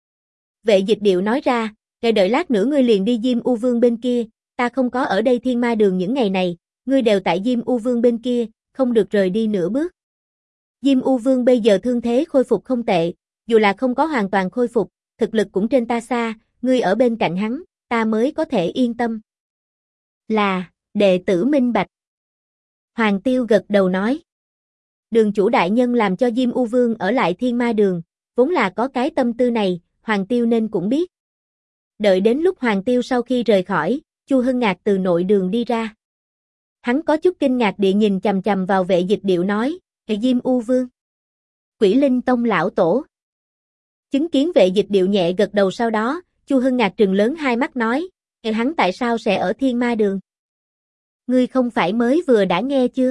Vệ Dịch Điệu nói ra, đợi lát nữa ngươi liền đi Diêm U Vương bên kia, ta không có ở đây Thiên Ma Đường những ngày này, ngươi đều tại Diêm U Vương bên kia, không được rời đi nửa bước. Diêm U Vương bây giờ thương thế khôi phục không tệ, dù là không có hoàn toàn khôi phục, thực lực cũng trên ta xa, ngươi ở bên cạnh hắn, ta mới có thể yên tâm. Là, đệ tử minh bạch. Hoàng Tiêu gật đầu nói. Đường chủ đại nhân làm cho Diêm U Vương ở lại Thiên Ma Đường, vốn là có cái tâm tư này, Hoàng Tiêu nên cũng biết. Đợi đến lúc Hoàng Tiêu sau khi rời khỏi, Chu Hưng Ngạc từ nội đường đi ra. Hắn có chút kinh ngạc địa nhìn chằm chằm vào Vệ Dịch Điệu nói, Diêm U Vương. Quỷ Linh Tông lão tổ. Chứng kiến Vệ Dịch Điệu nhẹ gật đầu sau đó, Chu Hưng Ngạc trừng lớn hai mắt nói, hắn tại sao sẽ ở Thiên Ma Đường? Ngươi không phải mới vừa đã nghe chưa?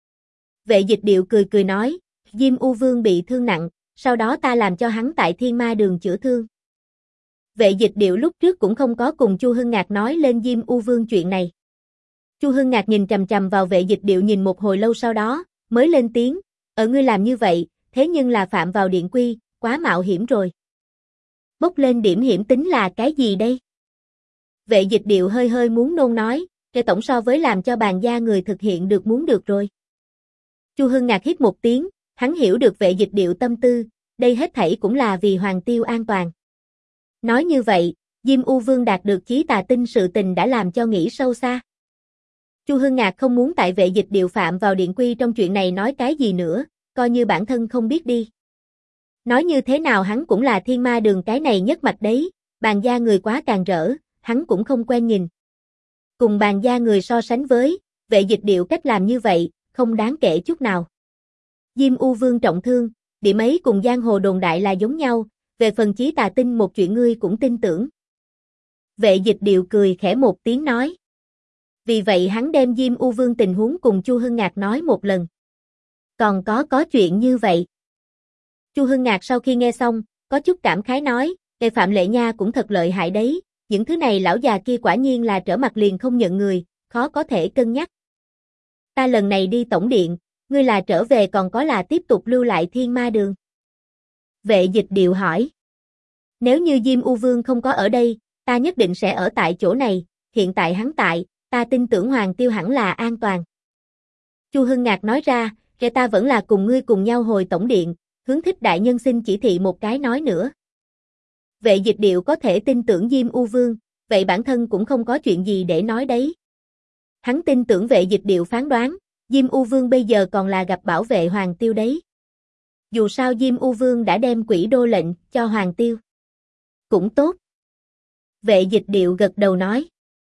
Vệ Dịch Điệu cười cười nói, Diêm U Vương bị thương nặng, sau đó ta làm cho hắn tại Thiên Ma Đường chữa thương. Vệ Dịch Điệu lúc trước cũng không có cùng Chu Hưng Ngạc nói lên Diêm U Vương chuyện này. Chu Hưng Ngạc nhìn chằm chằm vào Vệ Dịch Điệu nhìn một hồi lâu sau đó, mới lên tiếng, ngươi làm như vậy, thế nhưng là phạm vào điện quy, quá mạo hiểm rồi. Bốc lên điểm hiểm tính là cái gì đây? Vệ Dịch Điệu hơi hơi muốn nôn nói, tổng so với làm cho bàn gia người thực hiện được muốn được rồi. Chu Hưng Ngạc hít một tiếng, hắn hiểu được Vệ Dịch Điệu tâm tư, đây hết thảy cũng là vì Hoàng Tiêu an toàn. Nói như vậy, Diêm U Vương đạt được chí tà tinh sự tình đã làm cho nghĩ sâu xa. Chu Hưng Ngạc không muốn tại Vệ Dịch Điệu phạm vào điện quy trong chuyện này nói cái gì nữa, coi như bản thân không biết đi. Nói như thế nào hắn cũng là Thiên Ma Đường cái này nhất mạch đấy, bàn gia người quá càn rỡ, hắn cũng không quen nhìn. Cùng bàn gia người so sánh với, Vệ Dịch Điệu cách làm như vậy, không đáng kể chút nào. Diêm U Vương trọng thương, điểm ấy cùng giang hồ đồn đại là giống nhau, về phần chí tà tinh một chuyện ngươi cũng tin tưởng. Vệ Dịch Điệu cười khẽ một tiếng nói. Vì vậy hắn đem Diêm U Vương tình huống cùng Chu Hưng Ngạc nói một lần. Còn có chuyện như vậy. Chu Hưng Ngạc sau khi nghe xong, có chút cảm khái nói, Phạm Lệ Nha cũng thật lợi hại đấy, những thứ này lão già kia quả nhiên là trở mặt liền không nhận người, khó có thể cân nhắc. Ta lần này đi tổng điện, ngươi là trở về còn có là tiếp tục lưu lại Thiên Ma Đường? Vệ Dịch Điệu hỏi. Nếu như Diêm U Vương không có ở đây, ta nhất định sẽ ở tại chỗ này, hiện tại hắn tại, ta tin tưởng Hoàng Tiêu hẳn là an toàn. Chu Hưng Ngạc nói ra, ta vẫn là cùng ngươi cùng nhau hồi tổng điện, hướng Thích đại nhân xin chỉ thị một cái nói nữa. Vệ Dịch Điệu có thể tin tưởng Diêm U Vương, vậy bản thân cũng không có chuyện gì để nói đấy. Hắn tin tưởng Vệ Dịch Điệu phán đoán, Diêm U Vương bây giờ còn là gặp bảo vệ Hoàng Tiêu đấy. Dù sao Diêm U Vương đã đem quỷ đô lệnh cho Hoàng Tiêu. Cũng tốt. Vệ Dịch Điệu gật đầu nói.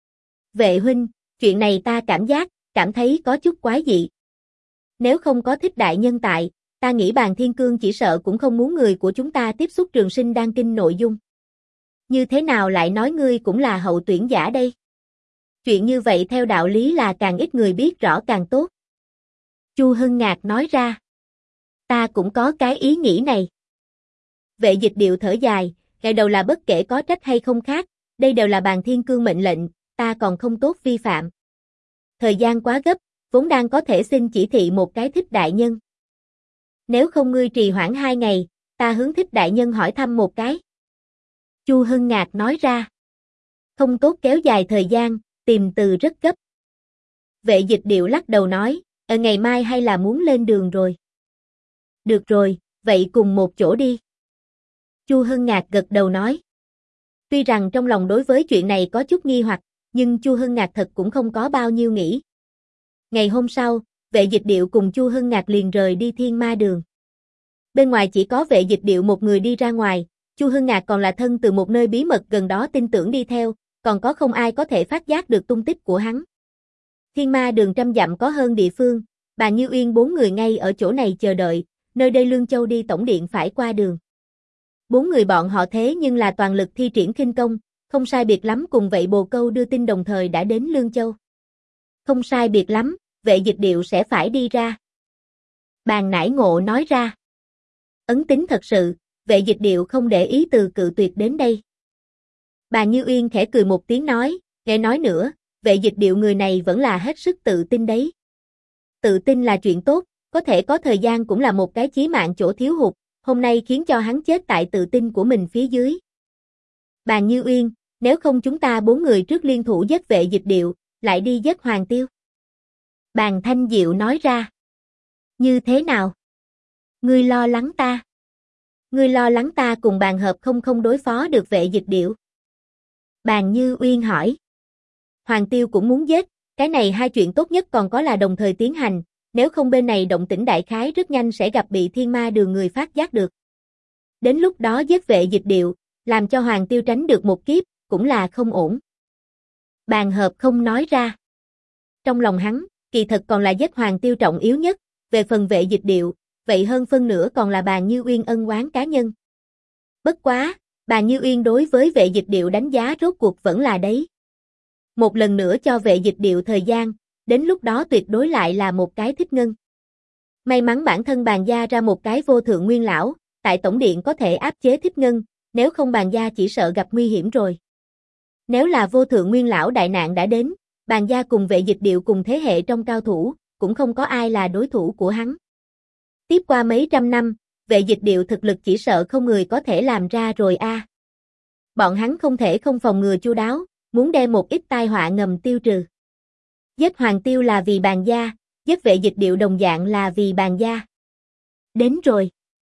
Vệ huynh, chuyện này ta cảm thấy có chút quái dị. Nếu không có Thích đại nhân tại, ta nghĩ Bàn Thiên Cương chỉ sợ cũng không muốn người của chúng ta tiếp xúc Trường Sinh Đan Kinh nội dung. Như thế nào lại nói ngươi cũng là hậu tuyển giả đây? Chuyện như vậy theo đạo lý là càng ít người biết rõ càng tốt. Chu Hưng Ngạc nói ra. Ta cũng có cái ý nghĩ này. Vệ Dịch Điệu thở dài, ngày đầu là bất kể có trách hay không khác, đây đều là Bàn Thiên Cương mệnh lệnh, ta còn không tốt vi phạm. Thời gian quá gấp, vốn đang có thể xin chỉ thị một cái Thích đại nhân. Nếu không ngươi trì hoãn 2 ngày, ta hướng Thích đại nhân hỏi thăm một cái. Chu Hưng Ngạc nói ra. Không tốt kéo dài thời gian, tìm từ rất gấp. Vệ Dịch Điệu lắc đầu nói, ngày mai hay là muốn lên đường rồi. Được rồi, vậy cùng một chỗ đi. Chu Hưng Ngạc gật đầu nói. Tuy rằng trong lòng đối với chuyện này có chút nghi hoặc, nhưng Chu Hưng Ngạc thật cũng không có bao nhiêu nghĩ. Ngày hôm sau, Vệ Dịch Điệu cùng Chu Hưng Ngạc liền rời đi Thiên Ma Đường. Bên ngoài chỉ có Vệ Dịch Điệu một người đi ra ngoài, Chu Hưng Ngạc còn là thân từ một nơi bí mật gần đó tin tưởng đi theo, còn có không ai có thể phát giác được tung tích của hắn. Thiên Ma Đường trăm dặm có hơn địa phương, bà Như Uyên 4 người ngay ở chỗ này chờ đợi, nơi đây Lương Châu đi tổng điện phải qua đường. 4 người bọn họ thế nhưng là toàn lực thi triển khinh công, không sai biệt lắm cùng vậy Bồ Câu đưa tin đồng thời đã đến Lương Châu. Không sai biệt lắm, Vệ Dịch Điệu sẽ phải đi ra. Bàn Nải Ngộ nói ra. Ấn tính thật sự, Vệ Dịch Điệu không để ý từ cự tuyệt đến đây. Bà Như Uyên khẽ cười một tiếng nói, nghe nói nữa, Vệ Dịch Điệu người này vẫn là hết sức tự tin đấy. Tự tin là chuyện tốt, có thể có thời gian cũng là một cái chí mạng chỗ thiếu hụt, hôm nay khiến cho hắn chết tại tự tin của mình phía dưới. Bà Như Uyên, nếu không chúng ta 4 người trước liên thủ giết Vệ Dịch Điệu, lại đi giết Hoàng Tiêu. Bàn Thanh Diệu nói ra. Như thế nào? Ngươi lo lắng ta? Ngươi lo lắng ta cùng Bàn Hợp không đối phó được Vệ Dịch Điệu? Bàn Như Uyên hỏi. Hoàng Tiêu cũng muốn giết, cái này hai chuyện tốt nhất còn có là đồng thời tiến hành, nếu không bên này động tĩnh đại khái rất nhanh sẽ gặp bị Thiên Ma Đường người phát giác được. Đến lúc đó giết Vệ Dịch Điệu, làm cho Hoàng Tiêu tránh được một kiếp, cũng là không ổn. Bàn Hợp không nói ra. Trong lòng hắn, kỳ thật còn là giết Hoàng Tiêu trọng yếu nhất, về phần Vệ Dịch Điệu, vậy hơn phân nửa còn là bà Như Uyên ân oán cá nhân. Bất quá, bà Như Uyên đối với Vệ Dịch Điệu đánh giá rốt cuộc vẫn là đấy. Một lần nữa cho Vệ Dịch Điệu thời gian, đến lúc đó tuyệt đối lại là một cái thích ngân. May mắn bản thân Bàn gia ra một cái vô thượng nguyên lão, tại tổng điện có thể áp chế thích ngân, nếu không Bàn gia chỉ sợ gặp nguy hiểm rồi. Nếu là vô thượng nguyên lão đại nạn đã đến, Bàn gia cùng Vệ Dịch Điệu cùng thế hệ trong cao thủ, cũng không có ai là đối thủ của hắn. Tiếp qua mấy trăm năm, Vệ Dịch Điệu thực lực chỉ sợ không người có thể làm ra rồi a. Bọn hắn không thể không phòng ngừa chu đáo, muốn đem một ít tai họa ngầm tiêu trừ. Giết Hoàng Tiêu là vì Bàn gia, giết Vệ Dịch Điệu đồng dạng là vì Bàn gia. Đến rồi.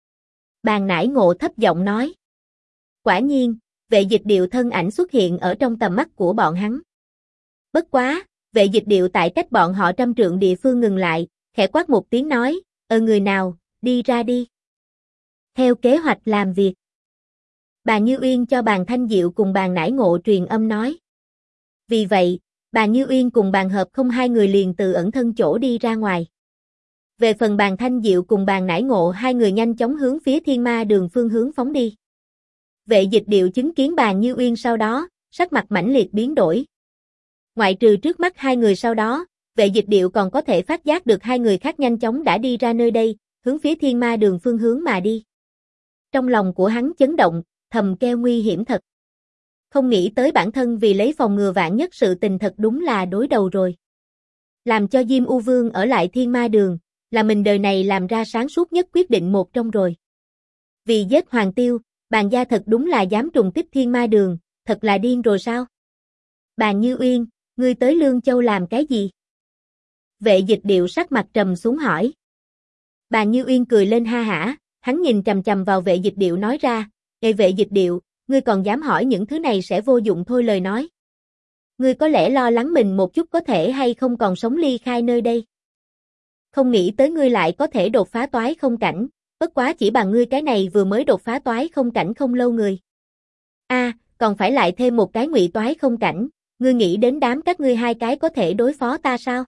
Bàn Nải Ngộ thấp giọng nói. Quả nhiên, Vệ Dịch Điệu thân ảnh xuất hiện ở trong tầm mắt của bọn hắn. Bất quá, Vệ Dịch Điệu tại cách bọn họ 100 trượng địa phương ngừng lại, khẽ quát một tiếng nói, người nào, đi ra đi. Theo kế hoạch làm việc. Bà Như Uyên cho Bàn Thanh Diệu cùng Bàn Nải Ngộ truyền âm nói. Vì vậy, bà Như Uyên cùng Bàn Hợp không hai người liền từ ẩn thân chỗ đi ra ngoài. Về phần Bàn Thanh Diệu cùng Bàn Nải Ngộ hai người nhanh chóng hướng phía Thiên Ma Đường phương hướng phóng đi. Vệ Dịch Điệu chứng kiến bà Như Uyên sau đó, sắc mặt mãnh liệt biến đổi. Ngoại trừ trước mắt hai người sau đó, Vệ Dịch Điệu còn có thể phát giác được hai người khác nhanh chóng đã đi ra nơi đây, hướng phía Thiên Ma Đường phương hướng mà đi. Trong lòng của hắn chấn động, thầm kêu nguy hiểm thật. Không nghĩ tới bản thân vì lấy phòng ngừa vạn nhất sự tình thật đúng là đối đầu rồi. Làm cho Diêm U Vương ở lại Thiên Ma Đường, là mình đời này làm ra sáng suốt nhất quyết định một trong rồi. Vì giết Hoàng Tiêu, Bàn gia thật đúng là dám trùng kích Thiên Ma Đường, thật là điên rồi sao? Bàn Như Uyên, ngươi tới Lương Châu làm cái gì? Vệ Dịch Điệu sắc mặt trầm xuống hỏi. Bàn Như Uyên cười lên ha hả, hắn nhìn chằm chằm vào Vệ Dịch Điệu nói ra, Vệ Dịch Điệu, ngươi còn dám hỏi những thứ này sẽ vô dụng thôi lời nói. Ngươi có lẽ lo lắng mình một chút có thể hay không còn sống ly khai nơi đây. Không nghĩ tới ngươi lại có thể đột phá toái không cảnh, bất quá chỉ bằng ngươi cái này vừa mới đột phá toái không cảnh không lâu người. Còn phải lại thêm một cái ngụy toái không cảnh, ngươi nghĩ đến đám các ngươi hai cái có thể đối phó ta sao?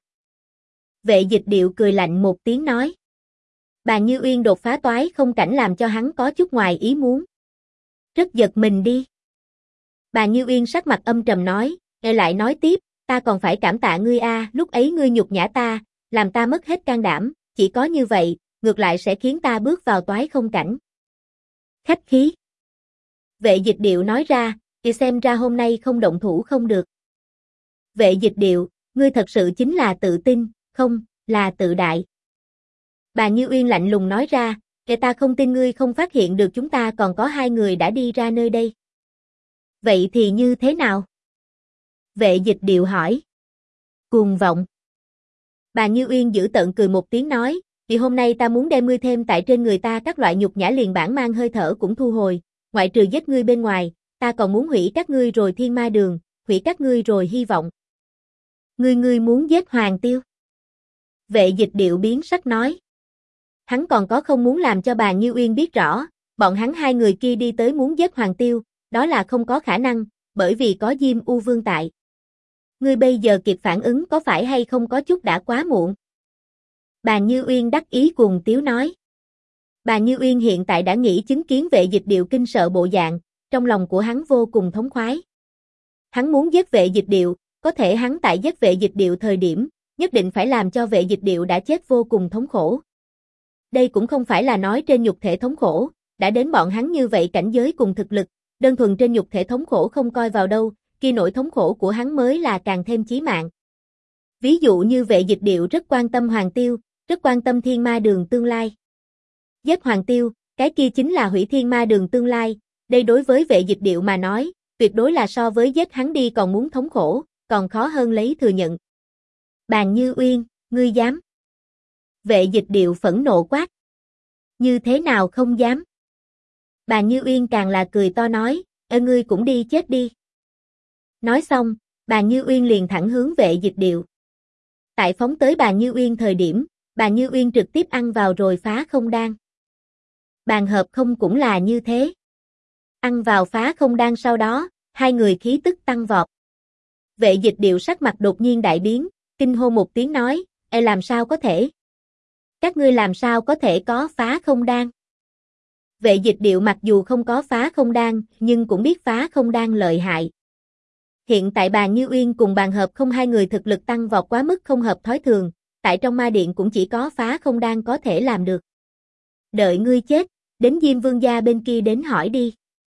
Vệ Dịch Điệu cười lạnh một tiếng nói. Bàn Như Uyên đột phá toái không cảnh làm cho hắn có chút ngoài ý muốn. Rất giật mình đi. Bàn Như Uyên sắc mặt âm trầm nói, lại nói tiếp, ta còn phải cảm tạ ngươi lúc ấy ngươi nhục nhã ta, làm ta mất hết can đảm, chỉ có như vậy, ngược lại sẽ khiến ta bước vào toái không cảnh. Khách khí. Vệ Dịch Điệu nói ra, thì xem ra hôm nay không động thủ không được. Vệ Dịch Điệu, ngươi thật sự chính là tự tin, không, là tự đại. Bà Như Uyên lạnh lùng nói ra, ta không tin ngươi không phát hiện được chúng ta còn có hai người đã đi ra nơi đây. Vậy thì như thế nào? Vệ Dịch Điệu hỏi. Cuồng vọng. Bà Như Uyên giữ tợn cười một tiếng nói, vì hôm nay ta muốn đem ngươi thêm tại trên người ta các loại nhục nhã liền bản mang hơi thở cũng thu hồi, ngoại trừ giết ngươi bên ngoài, ta còn muốn hủy các ngươi rồi Thiên Ma Đường, hủy các ngươi rồi hy vọng. Ngươi muốn giết Hoàng Tiêu? Vệ Dịch Điệu biến sắc nói. Hắn còn có không muốn làm cho bà Như Uyên biết rõ, bọn hắn hai người kia đi tới muốn giết Hoàng Tiêu, đó là không có khả năng, bởi vì có Diêm U Vương tại. Ngươi bây giờ kịp phản ứng có phải hay không có chút đã quá muộn? Bà Như Uyên đắc ý cùng Tiếu nói. Bà Như Uyên hiện tại đã nghĩ chứng kiến Vệ Dịch Điệu kinh sợ bộ dạng, trong lòng của hắn vô cùng thống khoái. Hắn muốn giết Vệ Dịch Điệu, có thể hắn tại giết Vệ Dịch Điệu thời điểm, nhất định phải làm cho Vệ Dịch Điệu đã chết vô cùng thống khổ. Đây cũng không phải là nói trên nhục thể thống khổ, đã đến bọn hắn như vậy cảnh giới cùng thực lực, đơn thuần trên nhục thể thống khổ không coi vào đâu, kia nỗi thống khổ của hắn mới là càng thêm chí mạng. Ví dụ như Vệ Dịch Điệu rất quan tâm Hoàng Tiêu, rất quan tâm Thiên Ma Đường tương lai. Giết Hoàng Tiêu, cái kia chính là hủy Thiên Ma Đường tương lai, đây đối với Vệ Dịch Điệu mà nói, tuyệt đối là so với giết hắn đi còn muốn thống khổ, còn khó hơn lấy thừa nhận. Bàn Như Uyên, ngươi dám? Vệ Dịch Điệu phẫn nộ quát. Như thế nào không dám? Bàn Như Uyên càng là cười to nói, ngươi cũng đi chết đi. Nói xong, Bàn Như Uyên liền thẳng hướng Vệ Dịch Điệu. Tại phóng tới Bàn Như Uyên thời điểm, Bàn Như Uyên trực tiếp ăn vào rồi phá không đan. Bàn Hợp Không cũng là như thế. Ăn vào phá không đan sau đó, hai người khí tức tăng vọt. Vệ Dịch Điệu sắc mặt đột nhiên đại biến, kinh hô một tiếng nói, làm sao có thể? Các ngươi làm sao có thể có phá không đan? Vệ Dịch Điệu mặc dù không có phá không đan, nhưng cũng biết phá không đan lợi hại. Hiện tại Bàn Như Uyên cùng Bàn Hợp Không hai người thực lực tăng vọt quá mức không hợp thói thường, tại trong ma điện cũng chỉ có phá không đan có thể làm được. Đợi ngươi chết, đến Diêm Vương gia bên kia đến hỏi đi.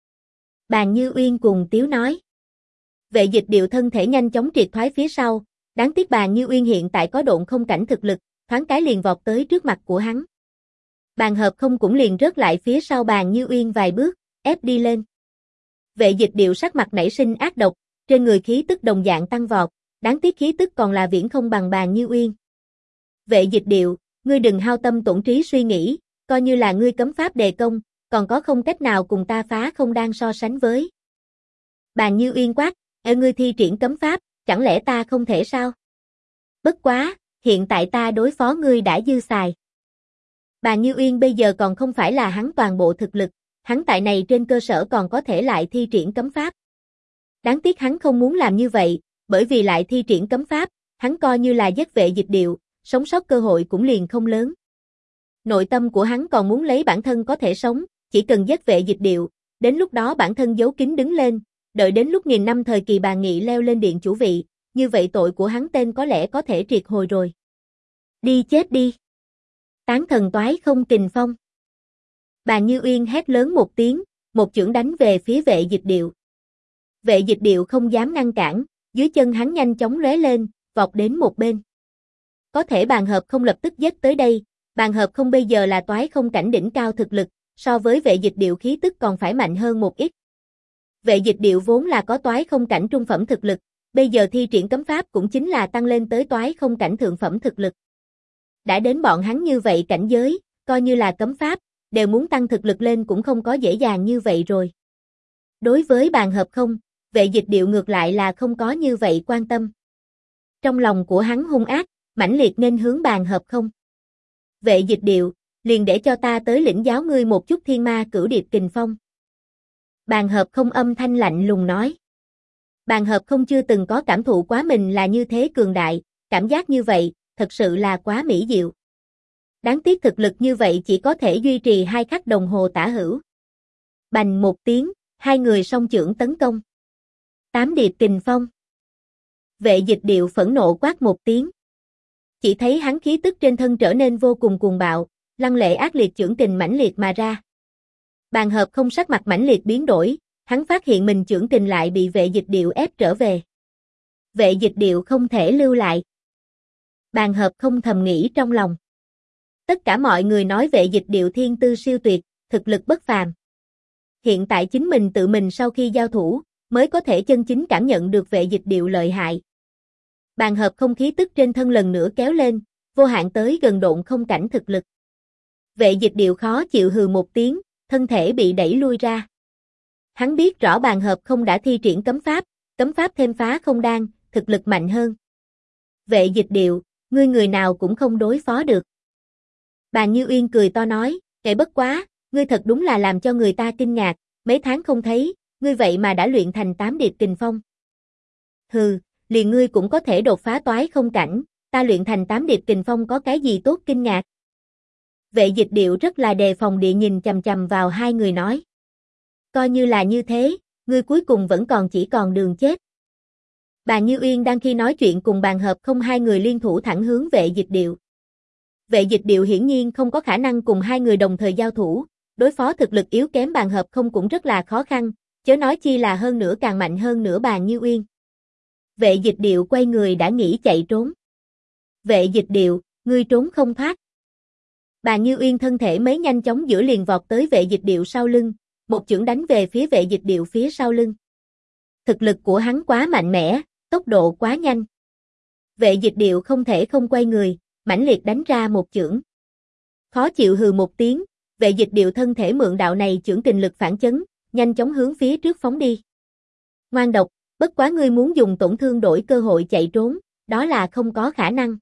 Bàn Như Uyên cùng Tiếu nói. Vệ Dịch Điệu thân thể nhanh chóng triệt thoái phía sau, đáng tiếc Bàn Như Uyên hiện tại có độn không cảnh thực lực, thoáng cái liền vọt tới trước mặt của hắn. Bàn Hợp Không cũng liền rớt lại phía sau Bàn Như Uyên vài bước, ép đi lên. Vệ Dịch Điệu sắc mặt nảy sinh ác độc, trên người khí tức đồng dạng tăng vọt, đáng tiếc khí tức còn là viễn không bằng Bàn Như Uyên. Vệ Dịch Điệu, ngươi đừng hao tâm tổn trí suy nghĩ, coi như là ngươi cấm pháp đề công, còn có không cách nào cùng ta phá không đan so sánh với. Bàn Như Uyên quát, ngươi thi triển cấm pháp, chẳng lẽ ta không thể sao? Bất quá, hiện tại ta đối phó ngươi đã dư xài. Bàn Như Uyên bây giờ còn không phải là hắn toàn bộ thực lực, hắn tại này trên cơ sở còn có thể lại thi triển cấm pháp. Đáng tiếc hắn không muốn làm như vậy, bởi vì lại thi triển cấm pháp, hắn coi như là giết Vệ Dịch Điệu, sống sót cơ hội cũng liền không lớn. Nội tâm của hắn còn muốn lấy bản thân có thể sống, chỉ cần giết Vệ Dịch Điệu, đến lúc đó bản thân giấu kín đứng lên, đợi đến lúc 1000 năm thời kỳ Bàn Nghị leo lên điện chủ vị, như vậy tội của hắn tên có lẽ có thể triệt hồi rồi. Đi chết đi. Tán thần toái không kình phong. Bàn Như Uyên hét lớn một tiếng, một chưởng đánh về phía Vệ Dịch Điệu. Vệ Dịch Điệu không dám ngăn cản, dưới chân hắn nhanh chóng lóe lên, vọt đến một bên. Có thể Bàn Hợp Không lập tức giết tới đây, Bàn Hợp Không bây giờ là toái không cảnh đỉnh cao thực lực, so với Vệ Dịch Điệu khí tức còn phải mạnh hơn một ít. Vệ Dịch Điệu vốn là có toái không cảnh trung phẩm thực lực, bây giờ thi triển cấm pháp cũng chính là tăng lên tới toái không cảnh thượng phẩm thực lực. Đã đến bọn hắn như vậy cảnh giới, coi như là cấm pháp, đều muốn tăng thực lực lên cũng không có dễ dàng như vậy rồi. Đối với Bàn Hợp Không, Vệ Dịch Điệu ngược lại là không có như vậy quan tâm. Trong lòng của hắn hung ác, mãnh liệt nên hướng Bàn Hợp Không. Vệ Dịch Điệu, liền để cho ta tới lĩnh giáo ngươi một chút Thiên Ma Cửu Điệp Kình Phong. Bàn Hợp Không âm thanh lạnh lùng nói. Bàn Hợp Không chưa từng có cảm thụ quá mình là như thế cường đại, cảm giác như vậy, thật sự là quá mỹ diệu. Đáng tiếc thực lực như vậy chỉ có thể duy trì 2 khắc đồng hồ tả hữu. Bành một tiếng, hai người song chưởng tấn công. 8 Điệp Kình Phong. Vệ Dịch Điệu phẫn nộ quát một tiếng. Chỉ thấy hắn khí tức trên thân trở nên vô cùng cuồng bạo, lăng lệ ác liệt chưởng kình mãnh liệt mà ra. Bàn Hợp Không sắc mặt mãnh liệt biến đổi, hắn phát hiện mình chưởng kình lại bị Vệ Dịch Điệu ép trở về. Vệ Dịch Điệu không thể lưu lại. Bàn Hợp Không thầm nghĩ trong lòng. Tất cả mọi người nói Vệ Dịch Điệu thiên tư siêu tuyệt, thực lực bất phàm. Hiện tại chính mình tự mình sau khi giao thủ, mới có thể chân chính cảm nhận được Vệ Dịch Điệu lợi hại. Bàn Hợp Không khí tức trên thân lần nữa kéo lên, vô hạn tới gần độn không cảnh thực lực. Vệ Dịch Điệu khó chịu hừ một tiếng, thân thể bị đẩy lui ra. Hắn biết rõ Bàn Hợp Không đã thi triển cấm pháp thêm phá không đan, thực lực mạnh hơn. Vệ Dịch Điệu, ngươi người nào cũng không đối phó được. Bàn Như Uyên cười to nói, bất quá, ngươi thật đúng là làm cho người ta kinh ngạc, mấy tháng không thấy, ngươi vậy mà đã luyện thành 8 điệp kình phong. Hừ, liền ngươi cũng có thể đột phá toái không cảnh, ta luyện thành 8 điệp kình phong có cái gì tốt kinh ngạc. Vệ Dịch Điệu rất là đề phòng địa nhìn chằm chằm vào hai người nói. Coi như là như thế, ngươi cuối cùng vẫn còn chỉ còn đường chết. Bàn Như Uyên đang khi nói chuyện cùng Bàn Hợp Không hai người liên thủ thẳng hướng Vệ Dịch Điệu. Vệ Dịch Điệu hiển nhiên không có khả năng cùng hai người đồng thời giao thủ, đối phó thực lực yếu kém Bàn Hợp Không cũng rất là khó khăn, chớ nói chi là hơn nữa càng mạnh hơn nữa Bàn Như Uyên. Vệ Dịch Điệu quay người đã nghĩ chạy trốn. Vệ Dịch Điệu, ngươi trốn không thoát. Bàn Như Uyên thân thể mấy nhanh chóng giữa liền vọt tới Vệ Dịch Điệu sau lưng, một chưởng đánh về phía Vệ Dịch Điệu phía sau lưng. Thực lực của hắn quá mạnh mẽ, tốc độ quá nhanh. Vệ Dịch Điệu không thể không quay người, mãnh liệt đánh ra một chưởng. Khó chịu hừ một tiếng, Vệ Dịch Điệu thân thể mượn đạo này chưởng kình lực phản chấn, nhanh chóng hướng phía trước phóng đi. Ngoan độc, bất quá ngươi muốn dùng tổn thương đổi cơ hội chạy trốn, đó là không có khả năng.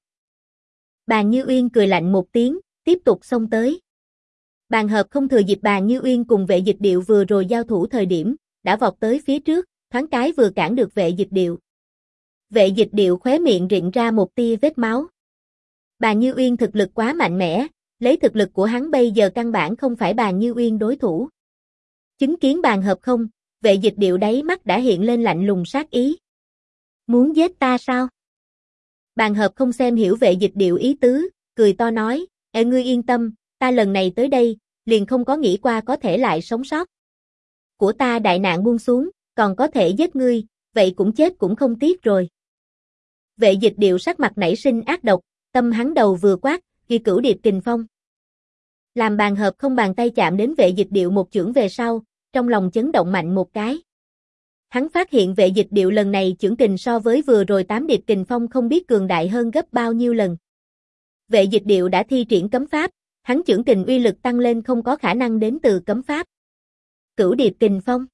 Bàn Như Uyên cười lạnh một tiếng, tiếp tục xông tới. Bàn Hợp Không thừa dịp Bàn Như Uyên cùng Vệ Dịch Điệu vừa rồi giao thủ thời điểm, đã vọt tới phía trước, thoáng cái vừa cản được Vệ Dịch Điệu. Vệ Dịch Điệu khóe miệng rịn ra một tia vết máu. Bàn Như Uyên thực lực quá mạnh mẽ, lấy thực lực của hắn bây giờ căn bản không phải Bàn Như Uyên đối thủ. Chứng kiến Bàn Hợp Không, Vệ Dịch Điệu đáy mắt đã hiện lên lạnh lùng sát ý. Muốn giết ta sao? Bàn Hợp Không xem hiểu Vệ Dịch Điệu ý tứ, cười to nói, ngươi yên tâm, ta lần này tới đây, liền không có nghĩ qua có thể lại sống sót. Của ta đại nạn buông xuống, còn có thể giết ngươi, vậy cũng chết cũng không tiếc rồi. Vệ Dịch Điệu sắc mặt nảy sinh ác độc, tâm hắn đầu vừa quát, ghi Cửu Điệp Kình Phong. Làm Bàn Hợp Không bàn tay chạm đến Vệ Dịch Điệu một chưởng về sau, trong lòng chấn động mạnh một cái. Hắn phát hiện Vệ Dịch Điệu lần này chưởng kình so với vừa rồi 8 Điệp Kình Phong không biết cường đại hơn gấp bao nhiêu lần. Vệ Dịch Điệu đã thi triển cấm pháp, hắn chưởng kình uy lực tăng lên không có khả năng đến từ cấm pháp. Cửu Điệp Kình Phong.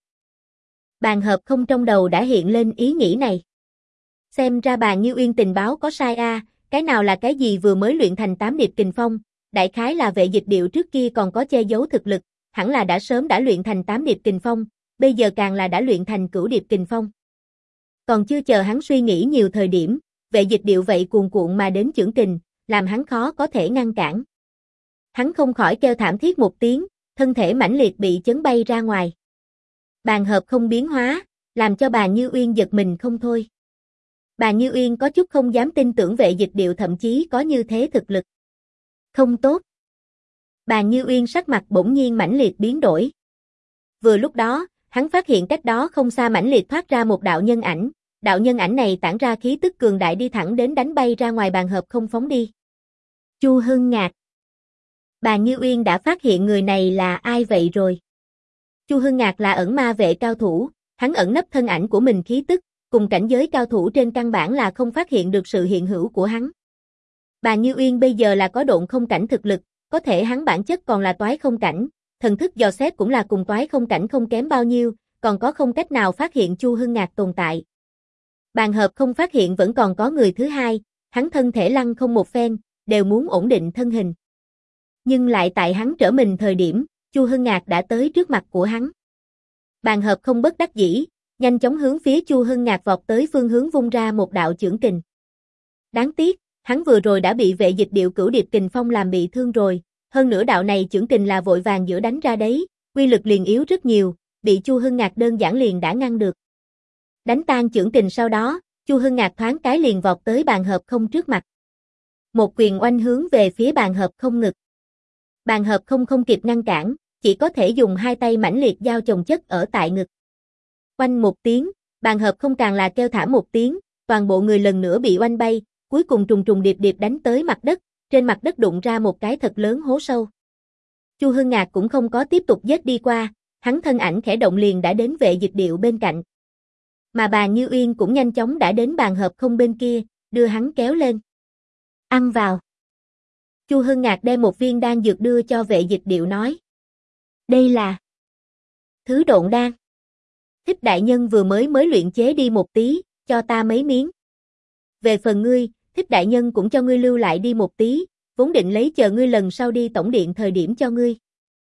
Bàn Hợp Không trong đầu đã hiện lên ý nghĩ này. Xem ra Bàn Như Uyên tình báo có sai a, cái nào là cái gì vừa mới luyện thành 8 Điệp Kình Phong, đại khái là Vệ Dịch Điệu trước kia còn có che giấu thực lực, hẳn là đã sớm đã luyện thành 8 Điệp Kình Phong, bây giờ càng là đã luyện thành Cửu Điệp Kình Phong. Còn chưa chờ hắn suy nghĩ nhiều thời điểm, Vệ Dịch Điệu vậy cuồn cuộn mà đến chưởng kình, làm hắn khó có thể ngăn cản. Hắn không khỏi kêu thảm thiết một tiếng, thân thể mãnh liệt bị chấn bay ra ngoài. Bàn Hợp Không biến hóa, làm cho Bàn Như Uyên giật mình không thôi. Bàn Như Uyên có chút không dám tin tưởng Vệ Dịch Điệu thậm chí có như thế thực lực. Không tốt. Bàn Như Uyên sắc mặt bỗng nhiên mãnh liệt biến đổi. Vừa lúc đó, hắn phát hiện cách đó không xa mãnh liệt thoát ra một đạo nhân ảnh, đạo nhân ảnh này tản ra khí tức cường đại đi thẳng đến đánh bay ra ngoài Bàn Hợp Không phóng đi. Chu Hưng Ngạc. Bàn Như Uyên đã phát hiện người này là ai vậy rồi. Chu Hưng Ngạc là ẩn ma vệ cao thủ, hắn ẩn nấp thân ảnh của mình khí tức, cùng cảnh giới cao thủ trên căn bản là không phát hiện được sự hiện hữu của hắn. Bàn Như Uyên bây giờ là có độn không cảnh thực lực, có thể hắn bản chất còn là toái không cảnh, thần thức dò xét cũng là cùng toái không cảnh không kém bao nhiêu, còn có không cách nào phát hiện Chu Hưng Ngạc tồn tại. Bàn Hợp Không phát hiện vẫn còn có người thứ hai, hắn thân thể lăn không một phen, đều muốn ổn định thân hình. Nhưng lại tại hắn trở mình thời điểm, Chu Hưng Ngạc đã tới trước mặt của hắn. Bàn Hợp Không bất đắc dĩ, nhanh chóng hướng phía Chu Hưng Ngạc vọt tới phương hướng vung ra một đạo chưởng kình. Đáng tiếc, hắn vừa rồi đã bị Vệ Dịch Điệu Cửu Điệp Kình Phong làm bị thương rồi, hơn nữa đạo này chưởng kình là vội vàng giữa đánh ra đấy, uy lực liền yếu rất nhiều, bị Chu Hưng Ngạc đơn giản liền đã ngăn được. Đánh tan chưởng kình sau đó, Chu Hưng Ngạc thoáng cái liền vọt tới Bàn Hợp Không trước mặt. Một quyền oanh hướng về phía Bàn Hợp Không ngực. Bàn Hợp Không không kịp ngăn cản, chỉ có thể dùng hai tay mãnh liệt giao chồng chất ở tại ngực. Oanh một tiếng, Bàn Hợp Không càng là kêu thảm một tiếng, toàn bộ người lần nữa bị oanh bay, cuối cùng trùng trùng điệp điệp đánh tới mặt đất, trên mặt đất đụng ra một cái thật lớn hố sâu. Chu Hưng Ngạc cũng không có tiếp tục giết đi qua, hắn thân ảnh khẽ động liền đã đến Vệ Dịch Điệu bên cạnh. Mà Bàn Như Uyên cũng nhanh chóng đã đến Bàn Hợp Không bên kia, đưa hắn kéo lên. Ăn vào. Chu Hưng Ngạc đem một viên đan dược đưa cho Vệ Dịch Điệu nói. Đây là thứ độn đan. Thích đại nhân vừa mới luyện chế đi một tí, cho ta mấy miếng. Về phần ngươi, Thích đại nhân cũng cho ngươi lưu lại đi một tí, vốn định lấy chờ ngươi lần sau đi tổng điện thời điểm cho ngươi.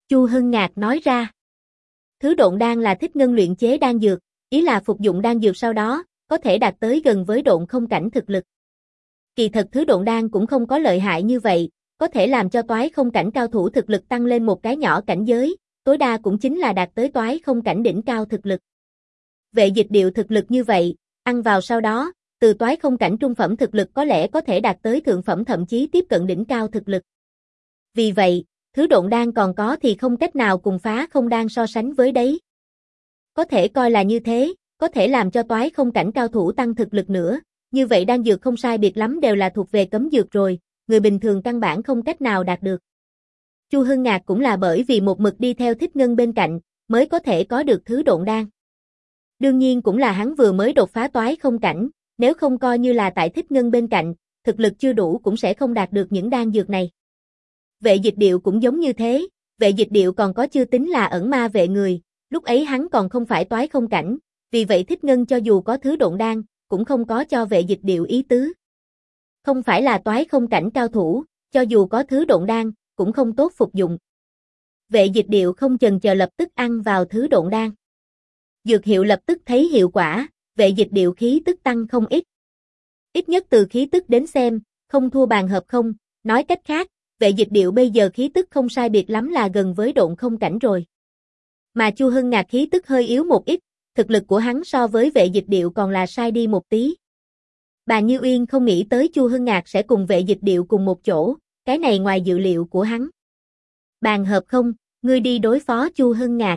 Chu Hưng Ngạc nói ra. Thứ độn đan là Thích Ngân luyện chế đan dược, ý là phục dụng đan dược sau đó, có thể đạt tới gần với độn không cảnh thực lực. Kỳ thật thứ độn đan cũng không có lợi hại như vậy, có thể làm cho toái không cảnh cao thủ thực lực tăng lên một cái nhỏ cảnh giới, tối đa cũng chính là đạt tới toái không cảnh đỉnh cao thực lực. Vệ Dịch Điệu thực lực như vậy, ăn vào sau đó, từ toái không cảnh trung phẩm thực lực có lẽ có thể đạt tới thượng phẩm thậm chí tiếp cận đỉnh cao thực lực. Vì vậy, thứ độn đan còn có thì không cách nào cùng phá không đan so sánh với đấy. Có thể coi là như thế, có thể làm cho toái không cảnh cao thủ tăng thực lực nữa, như vậy đan dược không sai biệt lắm đều là thuộc về cấm dược rồi, người bình thường căn bản không cách nào đạt được. Chu Hưng Ngạc cũng là bởi vì một mực đi theo Thích Ngân bên cạnh, mới có thể có được thứ độn đan. Đương nhiên cũng là hắn vừa mới đột phá toái không cảnh, nếu không coi như là tại Thích Ngân bên cạnh, thực lực chưa đủ cũng sẽ không đạt được những đan dược này. Vệ Dịch Điệu cũng giống như thế, Vệ Dịch Điệu còn có chưa tính là ẩn ma vệ người, lúc ấy hắn còn không phải toái không cảnh, vì vậy Thích Ngân cho dù có thứ độn đan, cũng không có cho Vệ Dịch Điệu ý tứ. Không phải là toái không cảnh cao thủ, cho dù có thứ độn đan, cũng không tốt phục dụng. Vệ Dịch Điệu không chần chờ lập tức ăn vào thứ độn đan. Dược hiệu lập tức thấy hiệu quả, Vệ Dịch Điệu khí tức tăng không ít. Ít nhất từ khí tức đến xem, không thua Bàn Hợp Không, nói cách khác, Vệ Dịch Điệu bây giờ khí tức không sai biệt lắm là gần với độn không cảnh rồi. Mà Chu Hưng Ngạc khí tức hơi yếu một ít, thực lực của hắn so với Vệ Dịch Điệu còn là sai đi một tí. Bà Như Uyên không nghĩ tới Chu Hưng Ngạc sẽ cùng Vệ Dịch Điệu cùng một chỗ, cái này ngoài dự liệu của hắn. Bàn Hợp Không, ngươi đi đối phó Chu Hưng Ngạc.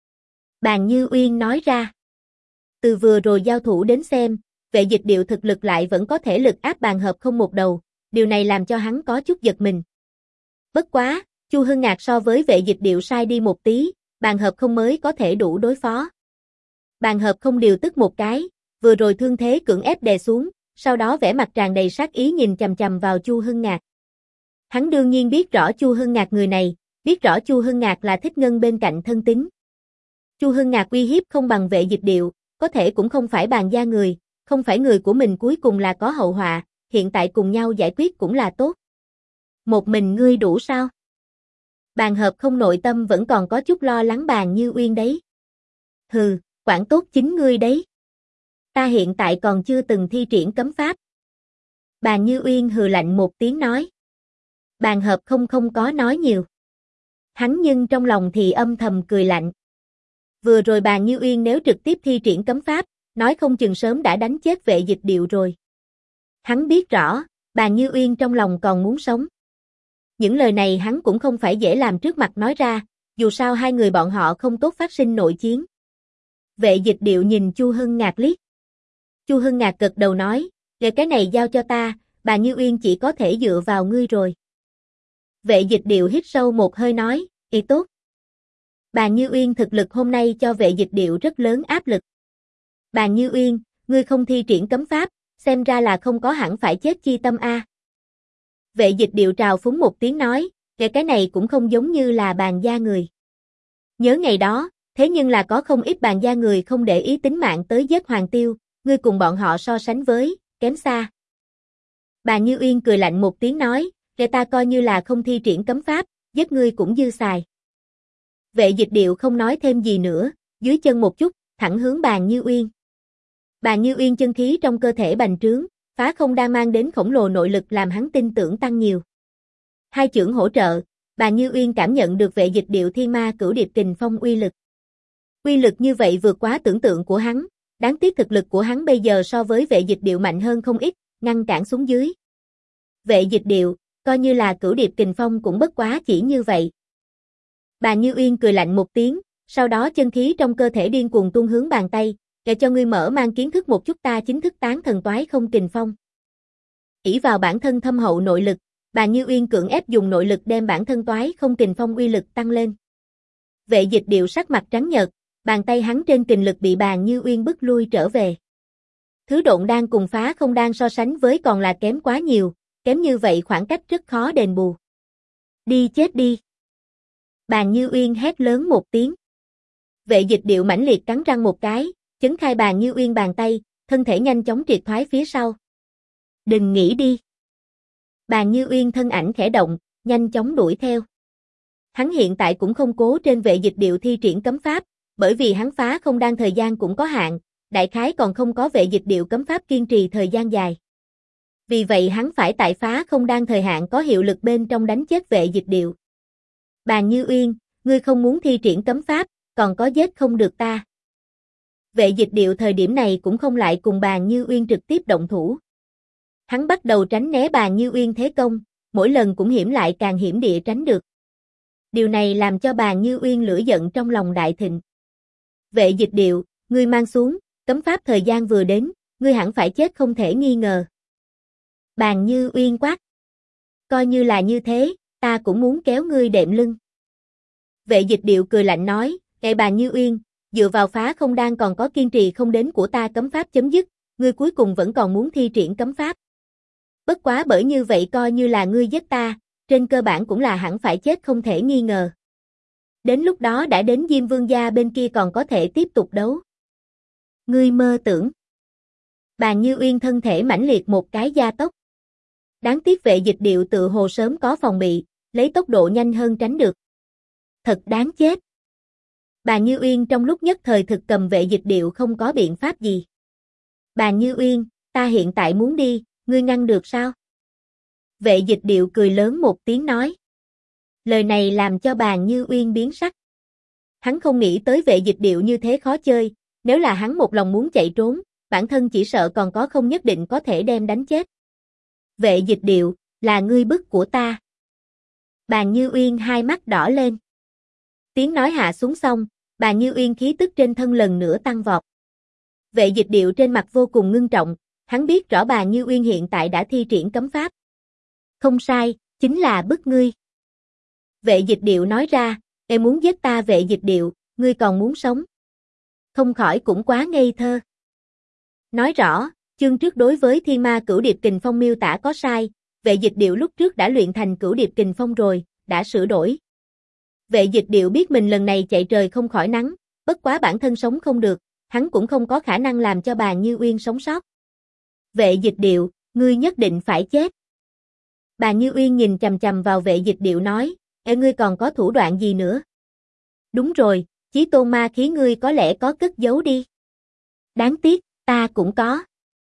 Bàn Như Uyên nói ra. Từ vừa rồi giao thủ đến xem, Vệ Dịch Điệu thực lực lại vẫn có thể lực áp Bàn Hợp Không một đầu, điều này làm cho hắn có chút giật mình. Bất quá, Chu Hưng Ngạc so với Vệ Dịch Điệu sai đi một tí, Bàn Hợp Không mới có thể đủ đối phó. Bàn Hợp Không điều tức một cái, vừa rồi thương thế cưỡng ép đè xuống, sau đó vẻ mặt tràn đầy sát ý nhìn chằm chằm vào Chu Hưng Ngạc. Hắn đương nhiên biết rõ Chu Hưng Ngạc người này, biết rõ Chu Hưng Ngạc là Thích Ngân bên cạnh thân tín. Chu Hưng Ngạc uy hiếp không bằng Vệ Dịch Điệu, có thể cũng không phải Bàn gia người, không phải người của mình cuối cùng là có hậu họa, hiện tại cùng nhau giải quyết cũng là tốt. Một mình ngươi đủ sao? Bàn Hợp Không nội tâm vẫn còn có chút lo lắng Bàn Như Uyên đấy. Hừ, quản tốt chính ngươi đấy. Ta hiện tại còn chưa từng thi triển cấm pháp. Bàn Như Uyên hừ lạnh một tiếng nói. Bàn Hợp Không không có nói nhiều. Hắn nhưng trong lòng thì âm thầm cười lạnh. Vừa rồi Bàn Như Uyên nếu trực tiếp thi triển cấm pháp, nói không chừng sớm đã đánh chết Vệ Dịch Điệu rồi. Hắn biết rõ, Bàn Như Uyên trong lòng còn muốn sống. Những lời này hắn cũng không phải dễ làm trước mặt nói ra, dù sao hai người bọn họ không tốt phát sinh nội chiến. Vệ Dịch Điệu nhìn Chu Hưng Ngạc liếc. Chu Hưng Ngạc gật đầu nói, "Về cái này giao cho ta, Bàn Như Uyên chỉ có thể dựa vào ngươi rồi." Vệ Dịch Điệu hít sâu một hơi nói, "Ý tốt." Bàn Như Uyên thực lực hôm nay cho Vệ Dịch Điệu rất lớn áp lực. "Bàn Như Uyên, ngươi không thi triển cấm pháp, xem ra là không có hẳn phải chết chi tâm a." Vệ Dịch Điệu trào phúng một tiếng nói, cái này cũng không giống như là Bàn gia người. Nhớ ngày đó, thế nhưng là có không ít Bàn gia người không để ý tính mạng tới giết Hoàng Tiêu, ngươi cùng bọn họ so sánh với, kém xa. Bàn Như Uyên cười lạnh một tiếng nói, ta coi như là không thi triển cấm pháp, giết ngươi cũng dư xài. Vệ Dịch Điệu không nói thêm gì nữa, dưới chân một chút, thẳng hướng Bàn Như Uyên. Bàn Như Uyên chân khí trong cơ thể bành trướng, phá không đang mang đến khổng lồ nội lực làm hắn tin tưởng tăng nhiều. Hai chưởng hỗ trợ, Bàn Như Uyên cảm nhận được Vệ Dịch Điệu Thiên Ma Cửu Điệp Kình Phong uy lực. Uy lực như vậy vượt quá tưởng tượng của hắn, đáng tiếc thực lực của hắn bây giờ so với Vệ Dịch Điệu mạnh hơn không ít, ngăn cản xuống dưới. Vệ Dịch Điệu, coi như là Cửu Điệp Kình Phong cũng bất quá chỉ như vậy. Bàn Như Uyên cười lạnh một tiếng, sau đó chân khí trong cơ thể điên cuồng tuôn hướng bàn tay, để cho ngươi mở mang kiến thức một chút ta chính thức tán thần toái không kình phong. Ỷ vào bản thân thâm hậu nội lực, Bàn Như Uyên cưỡng ép dùng nội lực đem bản thân toái không kình phong uy lực tăng lên. Vệ Dịch Điệu sắc mặt trắng nhợt, bàn tay hắn trên kình lực bị Bàn Như Uyên bức lui trở về. Thứ độn đan cùng phá không đan so sánh với còn là kém quá nhiều, kém như vậy khoảng cách rất khó đền bù. Đi chết đi. Bàn Như Uyên hét lớn một tiếng. Vệ Dịch Điệu mãnh liệt cắn răng một cái, chấn khai Bàn Như Uyên bàn tay, thân thể nhanh chóng triệt thoái phía sau. Đừng nghĩ đi. Bàn Như Uyên thân ảnh khẽ động, nhanh chóng đuổi theo. Hắn hiện tại cũng không cố trên vệ dịch điệu thi triển cấm pháp, bởi vì hắn phá không đan thời gian cũng có hạn, đại khái còn không có vệ dịch điệu cấm pháp kiên trì thời gian dài. Vì vậy hắn phải tại phá không đan thời hạn có hiệu lực bên trong đánh chết vệ dịch điệu. Bàn Như Uyên, ngươi không muốn thi triển cấm pháp, còn có giết không được ta. Vệ dịch điệu thời điểm này cũng không lại cùng Bàn Như Uyên trực tiếp động thủ. Hắn bắt đầu tránh né Bàn Như Uyên thế công, mỗi lần cũng hiểm lại càng hiểm địa tránh được. Điều này làm cho Bàn Như Uyên lửa giận trong lòng đại thịnh. Vệ dịch điệu, ngươi mang xuống, cấm pháp thời gian vừa đến, ngươi hẳn phải chết không thể nghi ngờ. Bàn Như Uyên quát. Coi như là như thế, ta cũng muốn kéo ngươi đệm lưng. Vệ dịch điệu cười lạnh nói, Bàn Như Uyên, dựa vào phá không đan còn có kiên trì không đến của ta cấm pháp chấm dứt, ngươi cuối cùng vẫn còn muốn thi triển cấm pháp. Bất quá bởi như vậy coi như là ngươi giết ta, trên cơ bản cũng là hẳn phải chết không thể nghi ngờ. Đến lúc đó đã đến Diêm Vương gia bên kia còn có thể tiếp tục đấu. Ngươi mơ tưởng. Bàn Như Uyên thân thể mãnh liệt một cái gia tốc. Đáng tiếc vệ dịch điệu tự hồ sớm có phòng bị, lấy tốc độ nhanh hơn tránh được. Thật đáng chết. Bàn Như Uyên trong lúc nhất thời thực cầm vệ dịch điệu không có biện pháp gì. Bàn Như Uyên, ta hiện tại muốn đi, ngươi ngăn được sao? Vệ dịch điệu cười lớn một tiếng nói. Lời này làm cho Bàn Như Uyên biến sắc. Hắn không nghĩ tới vệ dịch điệu như thế khó chơi, nếu là hắn một lòng muốn chạy trốn, bản thân chỉ sợ còn có không nhất định có thể đem đánh chết. Vệ dịch điệu, là ngươi bức của ta. Bàn Như Uyên hai mắt đỏ lên. Tiếng nói hạ xuống xong, Bàn Như Uyên khí tức trên thân lần nữa tăng vọt. Vệ dịch điệu trên mặt vô cùng ngưng trọng, hắn biết rõ Bàn Như Uyên hiện tại đã thi triển cấm pháp. Không sai, chính là bức ngươi. Vệ dịch điệu nói ra, em muốn giết ta vệ dịch điệu, ngươi còn muốn sống. Không khỏi cũng quá ngây thơ. Nói rõ, chương trước đối với Thiên Ma Cửu Điệp Kình Phong miêu tả có sai, vệ dịch điệu lúc trước đã luyện thành Cửu Điệp Kình Phong rồi, đã sửa đổi. Vệ dịch điệu biết mình lần này chạy trời không khỏi nắng, bất quá bản thân sống không được, hắn cũng không có khả năng làm cho Bàn Như Uyên sống sót. Vệ dịch điệu, ngươi nhất định phải chết. Bàn Như Uyên nhìn chằm chằm vào vệ dịch điệu nói, ngươi còn có thủ đoạn gì nữa? Đúng rồi, chí tôn ma khí ngươi có lẽ có cất giấu đi. Đáng tiếc, ta cũng có.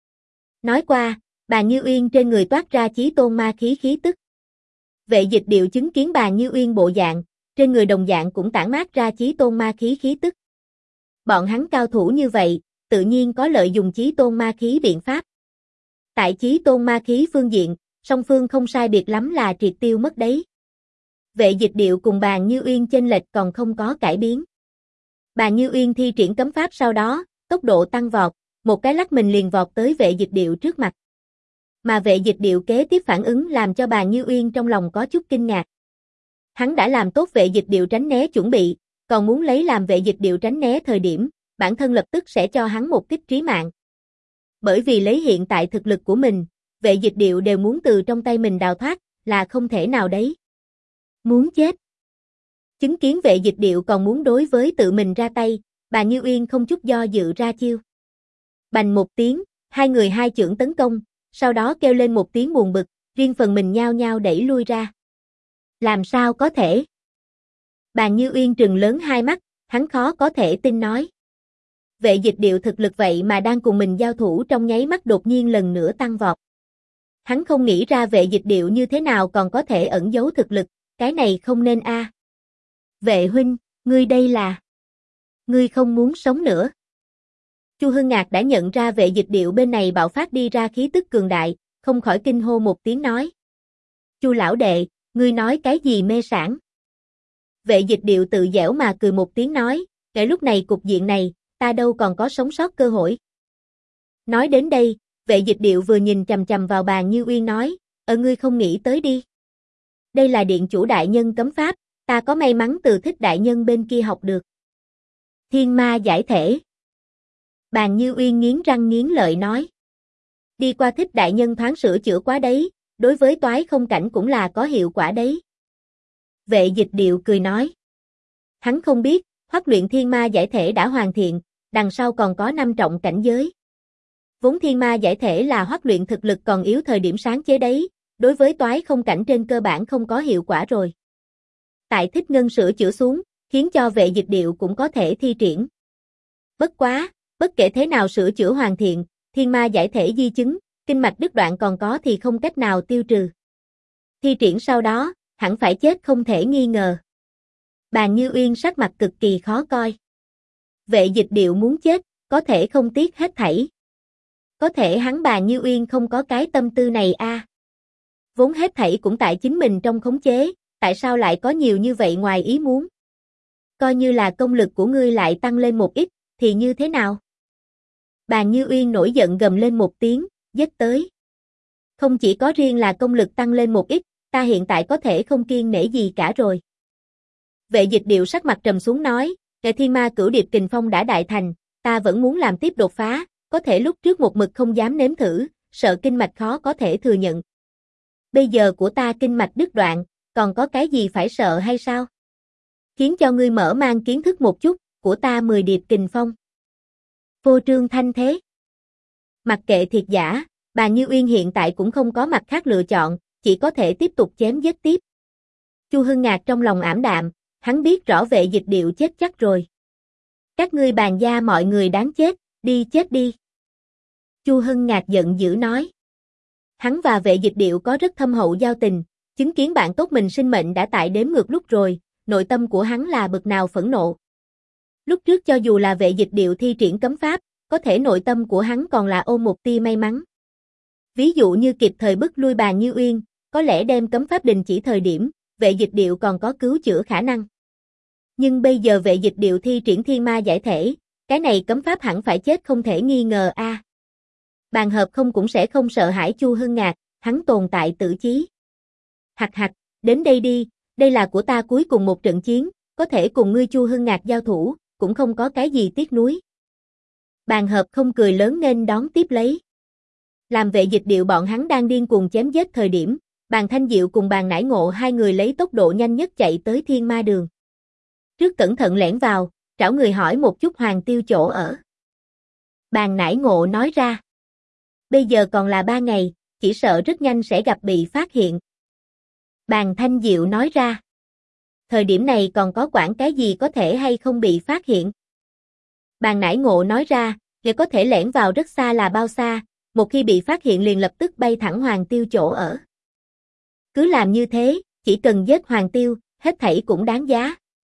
Nói qua, Bàn Như Uyên trên người toát ra chí tôn ma khí khí tức. Vệ dịch điệu chứng kiến Bàn Như Uyên bộ dạng, trên người đồng dạng cũng tản mát ra chí tôn ma khí khí tức. Bọn hắn cao thủ như vậy, tự nhiên có lợi dùng chí tôn ma khí biện pháp. Tại chí tôn ma khí phương diện, song phương không sai biệt lắm là triệt tiêu mất đấy. Vệ dịch điệu cùng Bàn Như Uyên chênh lệch còn không có cải biến. Bàn Như Uyên thi triển cấm pháp sau đó, tốc độ tăng vọt, một cái lắc mình liền vọt tới vệ dịch điệu trước mặt. Mà vệ dịch điệu kế tiếp phản ứng làm cho Bàn Như Uyên trong lòng có chút kinh ngạc. Hắn đã làm tốt vệ dịch điệu tránh né chuẩn bị, còn muốn lấy làm vệ dịch điệu tránh né thời điểm, bản thân lập tức sẽ cho hắn một kích trí mạng. Bởi vì lấy hiện tại thực lực của mình, vệ dịch điệu đều muốn từ trong tay mình đào thoát, là không thể nào đấy. Muốn chết. Chứng kiến vệ dịch điệu còn muốn đối với tự mình ra tay, Bàn Như Uyên không chút do dự ra chiêu. Bành một tiếng, hai người hai chưởng tấn công, sau đó kêu lên một tiếng buồn bực, riêng phần mình nhao nhao đẩy lui ra. Làm sao có thể? Bàn Như Uyên trừng lớn hai mắt, hắn khó có thể tin nói. Vệ dịch điệu thực lực vậy mà đang cùng mình giao thủ trong nháy mắt đột nhiên lần nữa tăng vọt. Hắn không nghĩ ra vệ dịch điệu như thế nào còn có thể ẩn giấu thực lực, cái này không nên a. Vệ huynh, ngươi đây là... Ngươi không muốn sống nữa. Chu Hưng Ngạc đã nhận ra vệ dịch điệu bên này bạo phát đi ra khí tức cường đại, không khỏi kinh hô một tiếng nói. Chu lão đệ, ngươi nói cái gì mê sảng? Vệ dịch điệu tự giễu mà cười một tiếng nói, kể lúc này cục diện này, ta đâu còn có sống sót cơ hội. Nói đến đây, vệ dịch điệu vừa nhìn chằm chằm vào Bàn Như Uyên nói, ngươi không nghĩ tới đi. Đây là điện chủ đại nhân cấm pháp, ta có may mắn từ Thích đại nhân bên kia học được. Thiên ma giải thể. Bàn Như Uyên nghiến răng nghiến lợi nói. Đi qua Thích đại nhân thoáng sửa chữa quá đấy, đối với toái không cảnh cũng là có hiệu quả đấy. Vệ dịch điệu cười nói. Hắn không biết, Hoắc luyện thiên ma giải thể đã hoàn thiện, đằng sau còn có 5 trọng cảnh giới. Vốn thiên ma giải thể là Hoắc luyện thực lực còn yếu thời điểm sáng chế đấy, đối với toái không cảnh trên cơ bản không có hiệu quả rồi. tại Thích Ngân sửa chữa xuống, khiến cho Vệ Dịch Điệu cũng có thể thi triển. Bất quá, bất kể thế nào sửa chữa hoàn thiện, thiên ma giải thể di chứng, kinh mạch đứt đoạn còn có thì không cách nào tiêu trừ. Thi triển sau đó, hẳn phải chết không thể nghi ngờ. Bàn Như Uyên sắc mặt cực kỳ khó coi. Vệ Dịch Điệu muốn chết, có thể không tiếc hết thảy. Có thể hắn Bàn Như Uyên không có cái tâm tư này a. Vốn hết thảy cũng tại chính mình trong khống chế, tại sao lại có nhiều như vậy ngoài ý muốn? Coi như là công lực của ngươi lại tăng lên một ít, thì như thế nào? Bàn Như Uyên nổi giận gầm lên một tiếng, giết tới. Không chỉ có riêng là công lực tăng lên một ít, ta hiện tại có thể không kiêng nể gì cả rồi. Vệ Dịch Điệu sắc mặt trầm xuống nói, Ngài Thiên Ma Cửu Điệp Kình Phong đã đại thành, ta vẫn muốn làm tiếp đột phá, có thể lúc trước một mực không dám nếm thử, sợ kinh mạch khó có thể thừa nhận. Bây giờ của ta kinh mạch đứt đoạn, còn có cái gì phải sợ hay sao? Khiến cho ngươi mở mang kiến thức một chút, của ta 10 Điệp Kình Phong. Phô trương thanh thế. Mặc kệ thiệt giả, Bàn Như Uyên hiện tại cũng không có mặt khác lựa chọn, chỉ có thể tiếp tục chém giết tiếp. Chu Hưng Ngạc trong lòng ảm đạm, hắn biết rõ Vệ Dịch Điệu chết chắc rồi. Các ngươi Bàn gia mọi người đáng chết, đi chết đi. Chu Hưng Ngạc giận dữ nói. Hắn và Vệ Dịch Điệu có rất thâm hậu giao tình, chứng kiến bạn tốt mình sinh mệnh đã tại đếm ngược lúc rồi, nội tâm của hắn là bực nào phẫn nộ. Lúc trước cho dù là Vệ Dịch Điệu thi triển cấm pháp, có thể nội tâm của hắn còn là ôm một tia may mắn. Ví dụ như kịp thời bức lui Bàn Như Uyên, có lẽ đem cấm pháp đình chỉ thời điểm, Vệ Dịch Điệu còn có cứu chữa khả năng. Nhưng bây giờ Vệ Dịch Điệu thi triển thiên ma giải thể, cái này cấm pháp hẳn phải chết không thể nghi ngờ a. Bàn Hợp không cũng sẽ không sợ hãi Chu Hưng Ngạc, hắn tồn tại tự chí. Hặc hặc, đến đây đi, đây là của ta cuối cùng một trận chiến, có thể cùng ngươi Chu Hưng Ngạc giao thủ, cũng không có cái gì tiếc nuối. Bàn Hợp không cười lớn nên đón tiếp lấy. Làm Vệ Dịch Điệu bọn hắn đang điên cuồng chém giết thời điểm, Bàn Thanh Diệu cùng Bàn Nải Ngộ hai người lấy tốc độ nhanh nhất chạy tới Thiên Ma Đường. Trước cẩn thận lẻn vào, trảo người hỏi một chút Hoàng Tiêu chỗ ở. Bàn Nải Ngộ nói ra. Bây giờ còn là 3 ngày, chỉ sợ rất nhanh sẽ gặp bị phát hiện. Bàn Thanh Diệu nói ra. Thời điểm này còn có quản cái gì có thể hay không bị phát hiện? Bàn Nải Ngộ nói ra, nếu có thể lẻn vào rất xa là bao xa, một khi bị phát hiện liền lập tức bay thẳng Hoàng Tiêu chỗ ở. Cứ làm như thế, chỉ cần giết Hoàng Tiêu, hết thảy cũng đáng giá.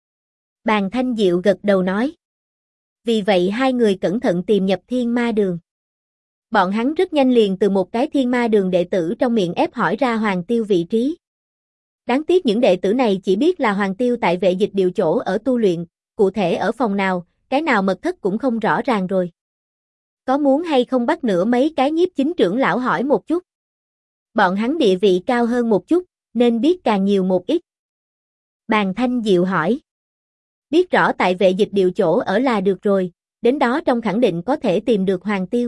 Bàn Thanh Diệu gật đầu nói. Vì vậy hai người cẩn thận tìm nhập Thiên Ma Đường. Bọn hắn rất nhanh liền từ một cái Thiên Ma Đường đệ tử trong miệng ép hỏi ra Hoàng Tiêu vị trí. Đáng tiếc những đệ tử này chỉ biết là Hoàng Tiêu tại Vệ Dịch Điệu chỗ ở tu luyện, cụ thể ở phòng nào, cái nào mật thất cũng không rõ ràng rồi. Có muốn hay không bắt nữa mấy cái nhiếp chính trưởng lão hỏi một chút. Bọn hắn địa vị cao hơn một chút, nên biết càng nhiều một ít. Bàn Thanh Diệu hỏi. Biết rõ tại Vệ Dịch Điệu chỗ ở là được rồi, đến đó trong khẳng định có thể tìm được Hoàng Tiêu.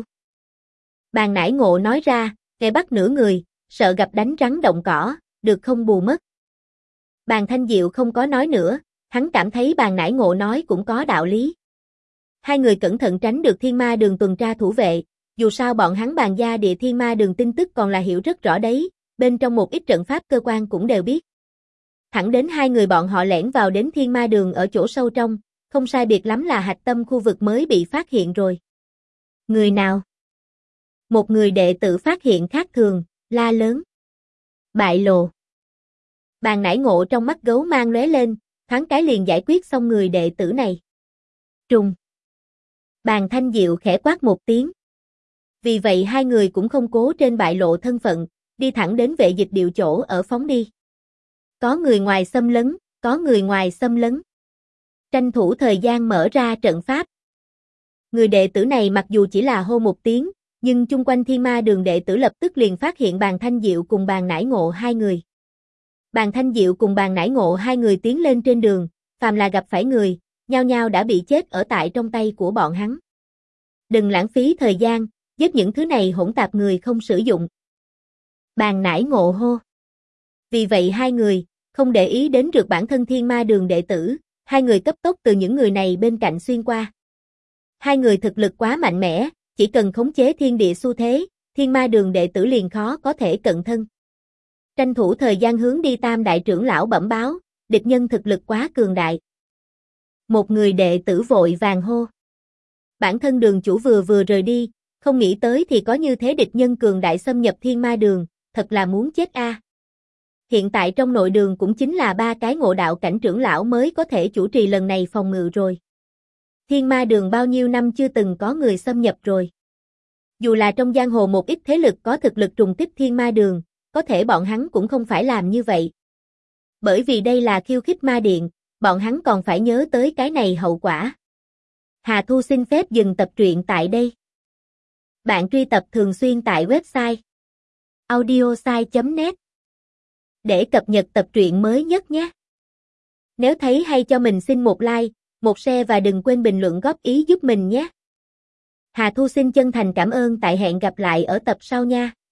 Bàn Nải Ngộ nói ra, ngày bắt nửa người, sợ gặp đánh rắn động cỏ, được không bù mất. Bàn Thanh Diệu không có nói nữa, hắn cảm thấy Bàn Nải Ngộ nói cũng có đạo lý. Hai người cẩn thận tránh được Thiên Ma Đường tuần tra thủ vệ, dù sao bọn hắn Bàn gia địa Thiên Ma Đường tin tức còn là hiểu rất rõ đấy, bên trong một ít trận pháp cơ quan cũng đều biết. Thẳng đến hai người bọn họ lẻn vào đến Thiên Ma Đường ở chỗ sâu trong, không sai biệt lắm là hạch tâm khu vực mới bị phát hiện rồi. Người nào? Một người đệ tử phát hiện khác thường, la lớn. Bại lộ. Bàn Nải Ngộ trong mắt gấu mang lóe lên, thoáng cái liền giải quyết xong người đệ tử này. Trùng. Bàn Thanh Diệu khẽ quát một tiếng. Vì vậy hai người cũng không cố trên bại lộ thân phận, đi thẳng đến Vệ Dịch Điệu chỗ ở phóng đi. Có người ngoài xâm lấn, có người ngoài xâm lấn. Tranh thủ thời gian mở ra trận pháp. Người đệ tử này mặc dù chỉ là hô một tiếng, nhưng chung quanh Thiên Ma Đường đệ tử lập tức liền phát hiện Bàn Thanh Diệu cùng Bàn Nải Ngộ hai người. Bàn Thanh Diệu cùng Bàn Nải Ngộ hai người tiến lên trên đường, phàm là gặp phải người, nhao nhao đã bị chết ở tại trong tay của bọn hắn. Đừng lãng phí thời gian, giết những thứ này hỗn tạp người không sử dụng. Bàn Nải Ngộ hô. Vì vậy hai người, không để ý đến được bản thân Thiên Ma Đường đệ tử, hai người cấp tốc từ những người này bên cạnh xuyên qua. Hai người thực lực quá mạnh mẽ, chỉ cần khống chế thiên địa xu thế, Thiên Ma Đường đệ tử liền khó có thể cận thân. Tranh thủ thời gian hướng đi Tam đại trưởng lão bẩm báo, địch nhân thực lực quá cường đại. Một người đệ tử vội vàng hô. Bản thân đường chủ vừa rời đi, không nghĩ tới thì có như thế địch nhân cường đại xâm nhập Thiên Ma Đường, thật là muốn chết a. Hiện tại trong nội đường cũng chính là 3 cái ngộ đạo cảnh trưởng lão mới có thể chủ trì lần này phòng ngự rồi. Thiên Ma Đường bao nhiêu năm chưa từng có người xâm nhập rồi. Dù là trong giang hồ một ít thế lực có thực lực trùng kích Thiên Ma Đường, có thể bọn hắn cũng không phải làm như vậy. Bởi vì đây là khiêu khích ma điện, bọn hắn còn phải nhớ tới cái này hậu quả. Hà Thu xin phép dừng tập truyện tại đây. Bạn truy tập thường xuyên tại website audiosai.net để cập nhật tập truyện mới nhất nhé. Nếu thấy hay cho mình xin một like, một share và đừng quên bình luận góp ý giúp mình nhé. Hà Thu xin chân thành cảm ơn, tại hẹn gặp lại ở tập sau nha.